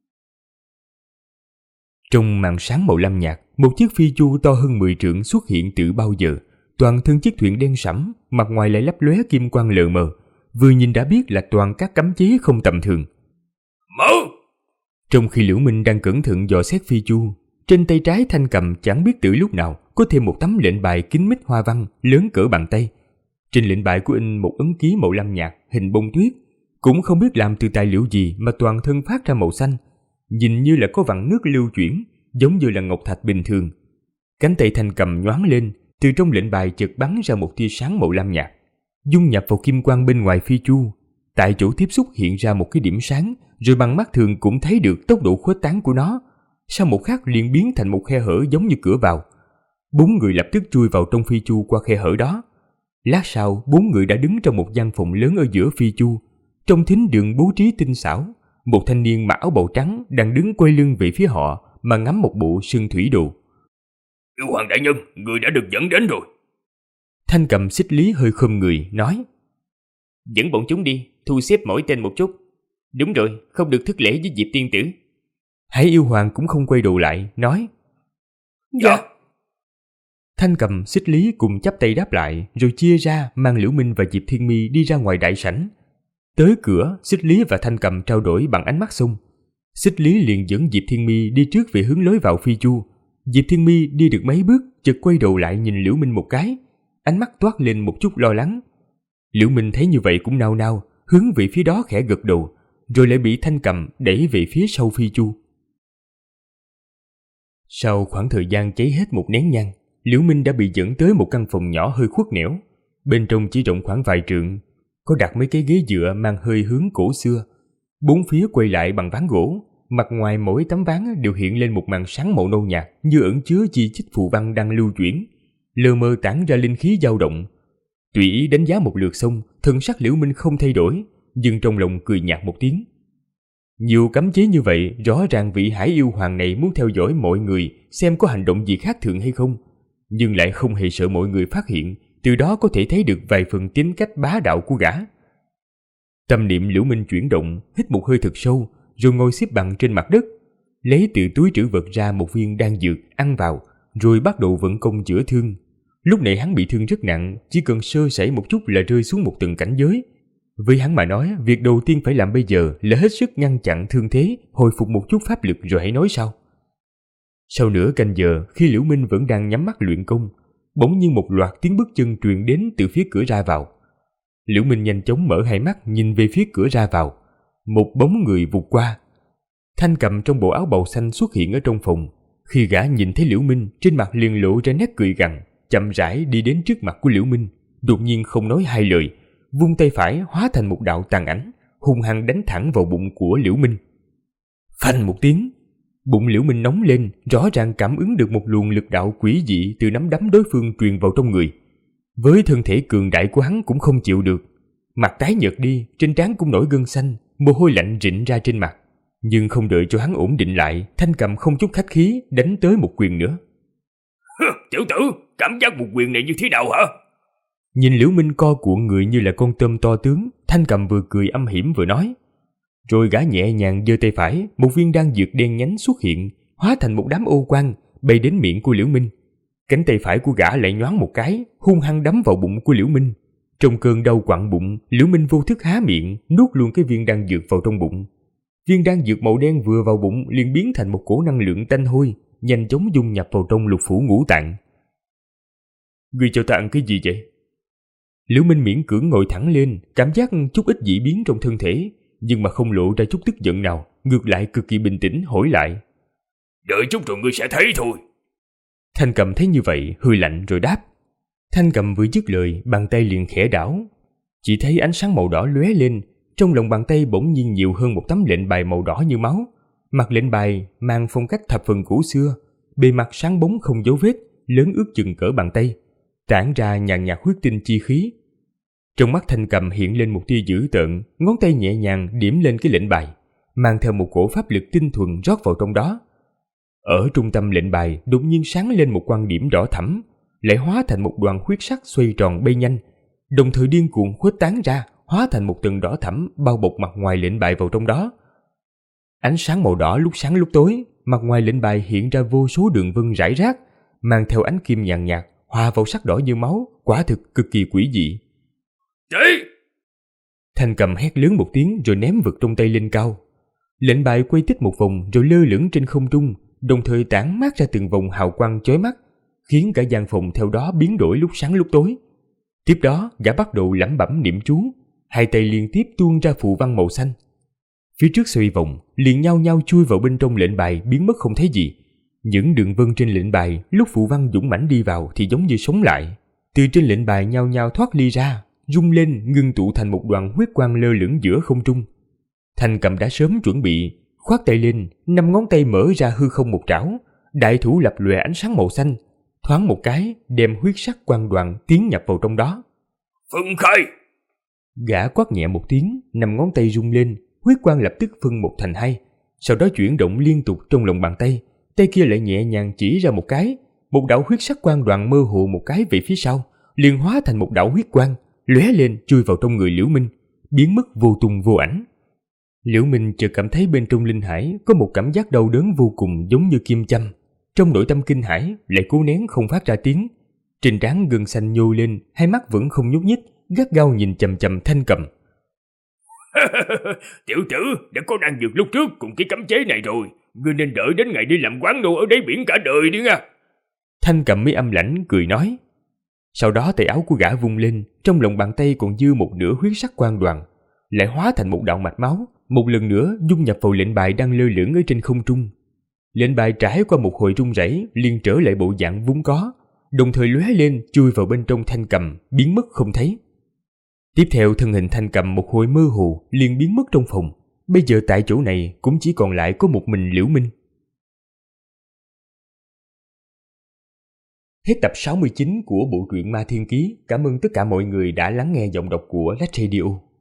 Trong màn sáng màu lam nhạt, một chiếc phi chu to hơn 10 trượng xuất hiện từ bao giờ, toàn thân chiếc thuyền đen sẫm, mặt ngoài lại lấp lóe kim quang lờ mờ, vừa nhìn đã biết là toàn các cấm chế không tầm thường. Mở! Trong khi Liễu Minh đang cẩn thận dò xét phi chu, trên tay trái Thanh Cầm chẳng biết từ lúc nào có thêm một tấm lệnh bài kín mít hoa văn lớn cỡ bàn tay. Trên lệnh bài có in một ấn ký màu lam nhạt hình bông tuyết, cũng không biết làm từ tài liệu gì mà toàn thân phát ra màu xanh, nhìn như là có vặn nước lưu chuyển, giống như là ngọc thạch bình thường. Cánh tay Thanh Cầm nhoáng lên, từ trong lệnh bài chợt bắn ra một tia sáng màu lam nhạt, dung nhập vào kim quang bên ngoài phi chu. Tại chỗ tiếp xúc hiện ra một cái điểm sáng, rồi bằng mắt thường cũng thấy được tốc độ khuếch tán của nó. Sau một khắc liền biến thành một khe hở giống như cửa vào. 4 người lập tức chui vào trong phi chu qua khe hở đó. Lát sau, 4 người đã đứng trong một gian phòng lớn ở giữa phi chu. Trong thính đường bố trí tinh xảo, một thanh niên mặc áo bào trắng đang đứng quay lưng về phía họ mà ngắm một bộ sơn thủy đồ. Yêu Hoàng đại nhân, người đã được dẫn đến rồi. Thanh Cầm Xích Lý hơi khom người, nói. Dẫn bọn chúng đi, thu xếp mỗi tên một chút. Đúng rồi, không được thất lễ với Diệp tiên tử. Hải Yêu Hoàng cũng không quay đầu lại, nói. Dạ. Thanh Cầm Xích Lý cùng chắp tay đáp lại, rồi chia ra mang Liễu Minh và Diệp Thiên Mi đi ra ngoài đại sảnh. Tới cửa, Xích Lý và Thanh Cầm trao đổi bằng ánh mắt xung. Xích Lý liền dẫn Diệp Thiên Mi đi trước về hướng lối vào phi chu. Diệp Thiên Mi đi được mấy bước, chợt quay đầu lại nhìn Liễu Minh một cái, ánh mắt toát lên một chút lo lắng. Liễu Minh thấy như vậy cũng nao nao, hướng về phía đó khẽ gật đầu, rồi lại bị Thanh Cầm đẩy về phía sau phi chu. Sau khoảng thời gian cháy hết một nén nhang, Liễu Minh đã bị dẫn tới một căn phòng nhỏ hơi khuất nẻo. Bên trong chỉ rộng khoảng vài trượng, có đặt mấy cái ghế dựa mang hơi hướng cổ xưa. Bốn phía quay lại bằng ván gỗ, mặt ngoài mỗi tấm ván đều hiện lên một màn sáng màu nâu nhạt như ẩn chứa chi chít phù văn đang lưu chuyển, lờ mờ tản ra linh khí dao động. Tùy ý đánh giá một lượt xong, thân sắc Liễu Minh không thay đổi, nhưng trong lòng cười nhạt một tiếng. Nhiều cấm chế như vậy, rõ ràng vị Hải Yêu Hoàng này muốn theo dõi mọi người xem có hành động gì khác thường hay không, nhưng lại không hề sợ mọi người phát hiện, từ đó có thể thấy được vài phần tính cách bá đạo của gã. Tâm niệm Liễu Minh chuyển động, hít một hơi thật sâu, rồi ngồi xếp bằng trên mặt đất, lấy từ túi trữ vật ra một viên đan dược ăn vào, rồi bắt đầu vận công chữa thương. Lúc này hắn bị thương rất nặng, chỉ cần sơ sẩy một chút là rơi xuống một tầng cảnh giới. Với hắn mà nói, việc đầu tiên phải làm bây giờ là hết sức ngăn chặn thương thế, hồi phục một chút pháp lực rồi hãy nói sau. Sau nửa canh giờ, khi Liễu Minh vẫn đang nhắm mắt luyện công, bỗng nhiên một loạt tiếng bước chân truyền đến từ phía cửa ra vào. Liễu Minh nhanh chóng mở hai mắt nhìn về phía cửa ra vào. Một bóng người vụt qua. Thanh Cầm trong bộ áo bào xanh xuất hiện ở trong phòng. Khi gã nhìn thấy Liễu Minh, trên mặt liền lộ ra nét cười gằn, chậm rãi đi đến trước mặt của Liễu Minh, đột nhiên không nói hai lời, vung tay phải hóa thành một đạo tàn ảnh, hung hăng đánh thẳng vào bụng của Liễu Minh. Phanh một tiếng, bụng Liễu Minh nóng lên, rõ ràng cảm ứng được một luồng lực đạo quỷ dị từ nắm đấm đối phương truyền vào trong người. Với thân thể cường đại của hắn cũng không chịu được, mặt tái nhợt đi, trên trán cũng nổi gân xanh, mồ hôi lạnh rịn ra trên mặt. Nhưng không đợi cho hắn ổn định lại, Thanh Cầm không chút khách khí đánh tới một quyền nữa. Tiểu tử, cảm giác một quyền này như thế nào hả? Nhìn Liễu Minh co cuộn người như là con tôm to tướng, Thanh Cầm vừa cười âm hiểm vừa nói. Rồi gã nhẹ nhàng giơ tay phải, một viên đan dược đen nhánh xuất hiện, hóa thành một đám ô quang bay đến miệng của Liễu Minh. Cánh tay phải của gã lại nhoáng một cái, hung hăng đấm vào bụng của Liễu Minh. Trong cơn đau quặn bụng, Liễu Minh vô thức há miệng, nuốt luôn cái viên đan dược vào trong bụng. Viên đan dược màu đen vừa vào bụng liền biến thành một cổ năng lượng tanh hôi, nhanh chóng dung nhập vào trong lục phủ ngũ tạng. Ngươi cho ta ăn cái gì vậy? Liễu Minh miễn cưỡng ngồi thẳng lên, cảm giác chút ít dị biến trong thân thể, nhưng mà không lộ ra chút tức giận nào, ngược lại cực kỳ bình tĩnh hỏi lại. Đợi chút rồi ngươi sẽ thấy thôi. Thanh Cầm thấy như vậy, hơi lạnh rồi đáp. Thanh Cầm vừa dứt lời, bàn tay liền khẽ đảo. Chỉ thấy ánh sáng màu đỏ lóe lên, trong lòng bàn tay bỗng nhiên nhiều hơn một tấm lệnh bài màu đỏ như máu. Mặt lệnh bài mang phong cách thập phần cổ xưa, bề mặt sáng bóng không dấu vết, lớn ước chừng cỡ bàn tay, tản ra nhàn nhạt huyết tinh chi khí. Trong mắt Thanh Cầm hiện lên một tia dữ tợn, ngón tay nhẹ nhàng điểm lên cái lệnh bài, mang theo một cổ pháp lực tinh thuần rót vào trong đó. Ở trung tâm lệnh bài đột nhiên sáng lên một quang điểm đỏ thẫm, lại hóa thành một đoàn huyết sắc xoay tròn bay nhanh, đồng thời điên cuồng khuếch tán ra, hóa thành một tầng đỏ thẫm bao bọc mặt ngoài lệnh bài vào trong đó. Ánh sáng màu đỏ lúc sáng lúc tối, mặt ngoài lệnh bài hiện ra vô số đường vân rải rác, mang theo ánh kim nhàn nhạt, hòa vào sắc đỏ như máu, quả thực cực kỳ quỷ dị. Đấy! Thanh Cầm hét lớn một tiếng rồi ném vật trong tay lên cao. Lệnh bài quay tích một vòng rồi lơ lửng trên không trung, đồng thời tản mát ra từng vòng hào quang chói mắt, khiến cả gian phòng theo đó biến đổi lúc sáng lúc tối. Tiếp đó, gã bắt đầu lẩm bẩm niệm chú, hai tay liên tiếp tuôn ra phù văn màu xanh. Phía trước xoay vòng, liền nhao nhao chui vào bên trong lệnh bài biến mất không thấy gì. Những đường vân trên lệnh bài lúc phù văn dũng mãnh đi vào thì giống như sống lại, từ trên lệnh bài nhao nhao thoát ly ra, rung lên ngưng tụ thành một đoàn huyết quang lơ lửng giữa không trung. Thanh Cầm đã sớm chuẩn bị, khoát tay lên, 5 ngón tay mở ra hư không một trảo, đại thủ lập lòe ánh sáng màu xanh, thoáng một cái đem huyết sắc quang đoàn tiến nhập vào trong đó. Phân khai! Gã quát nhẹ một tiếng, 5 ngón tay rung lên, huyết quang lập tức phân một thành hai, sau đó chuyển động liên tục trong lòng bàn tay, tay kia lại nhẹ nhàng chỉ ra một cái, một đạo huyết sắc quang đoàn mơ hồ một cái về phía sau, liền hóa thành một đạo huyết quang, lóe lên chui vào trong người Liễu Minh, biến mất vô tung vô ảnh. Liễu Minh chợt cảm thấy bên trong linh hải có một cảm giác đau đớn vô cùng giống như kim châm, trong nội tâm kinh hãi lại cố nén không phát ra tiếng, trên trán gân xanh nhô lên, hai mắt vẫn không nhúc nhích, gắt gao nhìn chằm chằm Thanh Cầm. Tiểu tử, đã có năng dược lúc trước cùng cái cấm chế này rồi, ngươi nên đợi đến ngày đi làm quán nô ở đáy biển cả đời đi nha. Thanh Cầm mới âm lãnh cười nói. Sau đó tay áo của gã vung lên, trong lòng bàn tay còn dư một nửa huyết sắc quang đoàn, lại hóa thành một đạo mạch máu, một lần nữa dung nhập vào lệnh bài đang lơ lửng ở trên không trung. Lệnh bài trải qua một hồi rung rẩy liền trở lại bộ dạng vốn có, đồng thời lóe lên chui vào bên trong Thanh Cầm, biến mất không thấy. Tiếp theo thân hình Thanh Cầm một hồi mơ hồ liền biến mất trong phòng, bây giờ tại chỗ này cũng chỉ còn lại có một mình Liễu Minh. Hết tập 69 của bộ truyện Ma Thiên Ký. Cảm ơn tất cả mọi người đã lắng nghe giọng đọc của Lách Radio.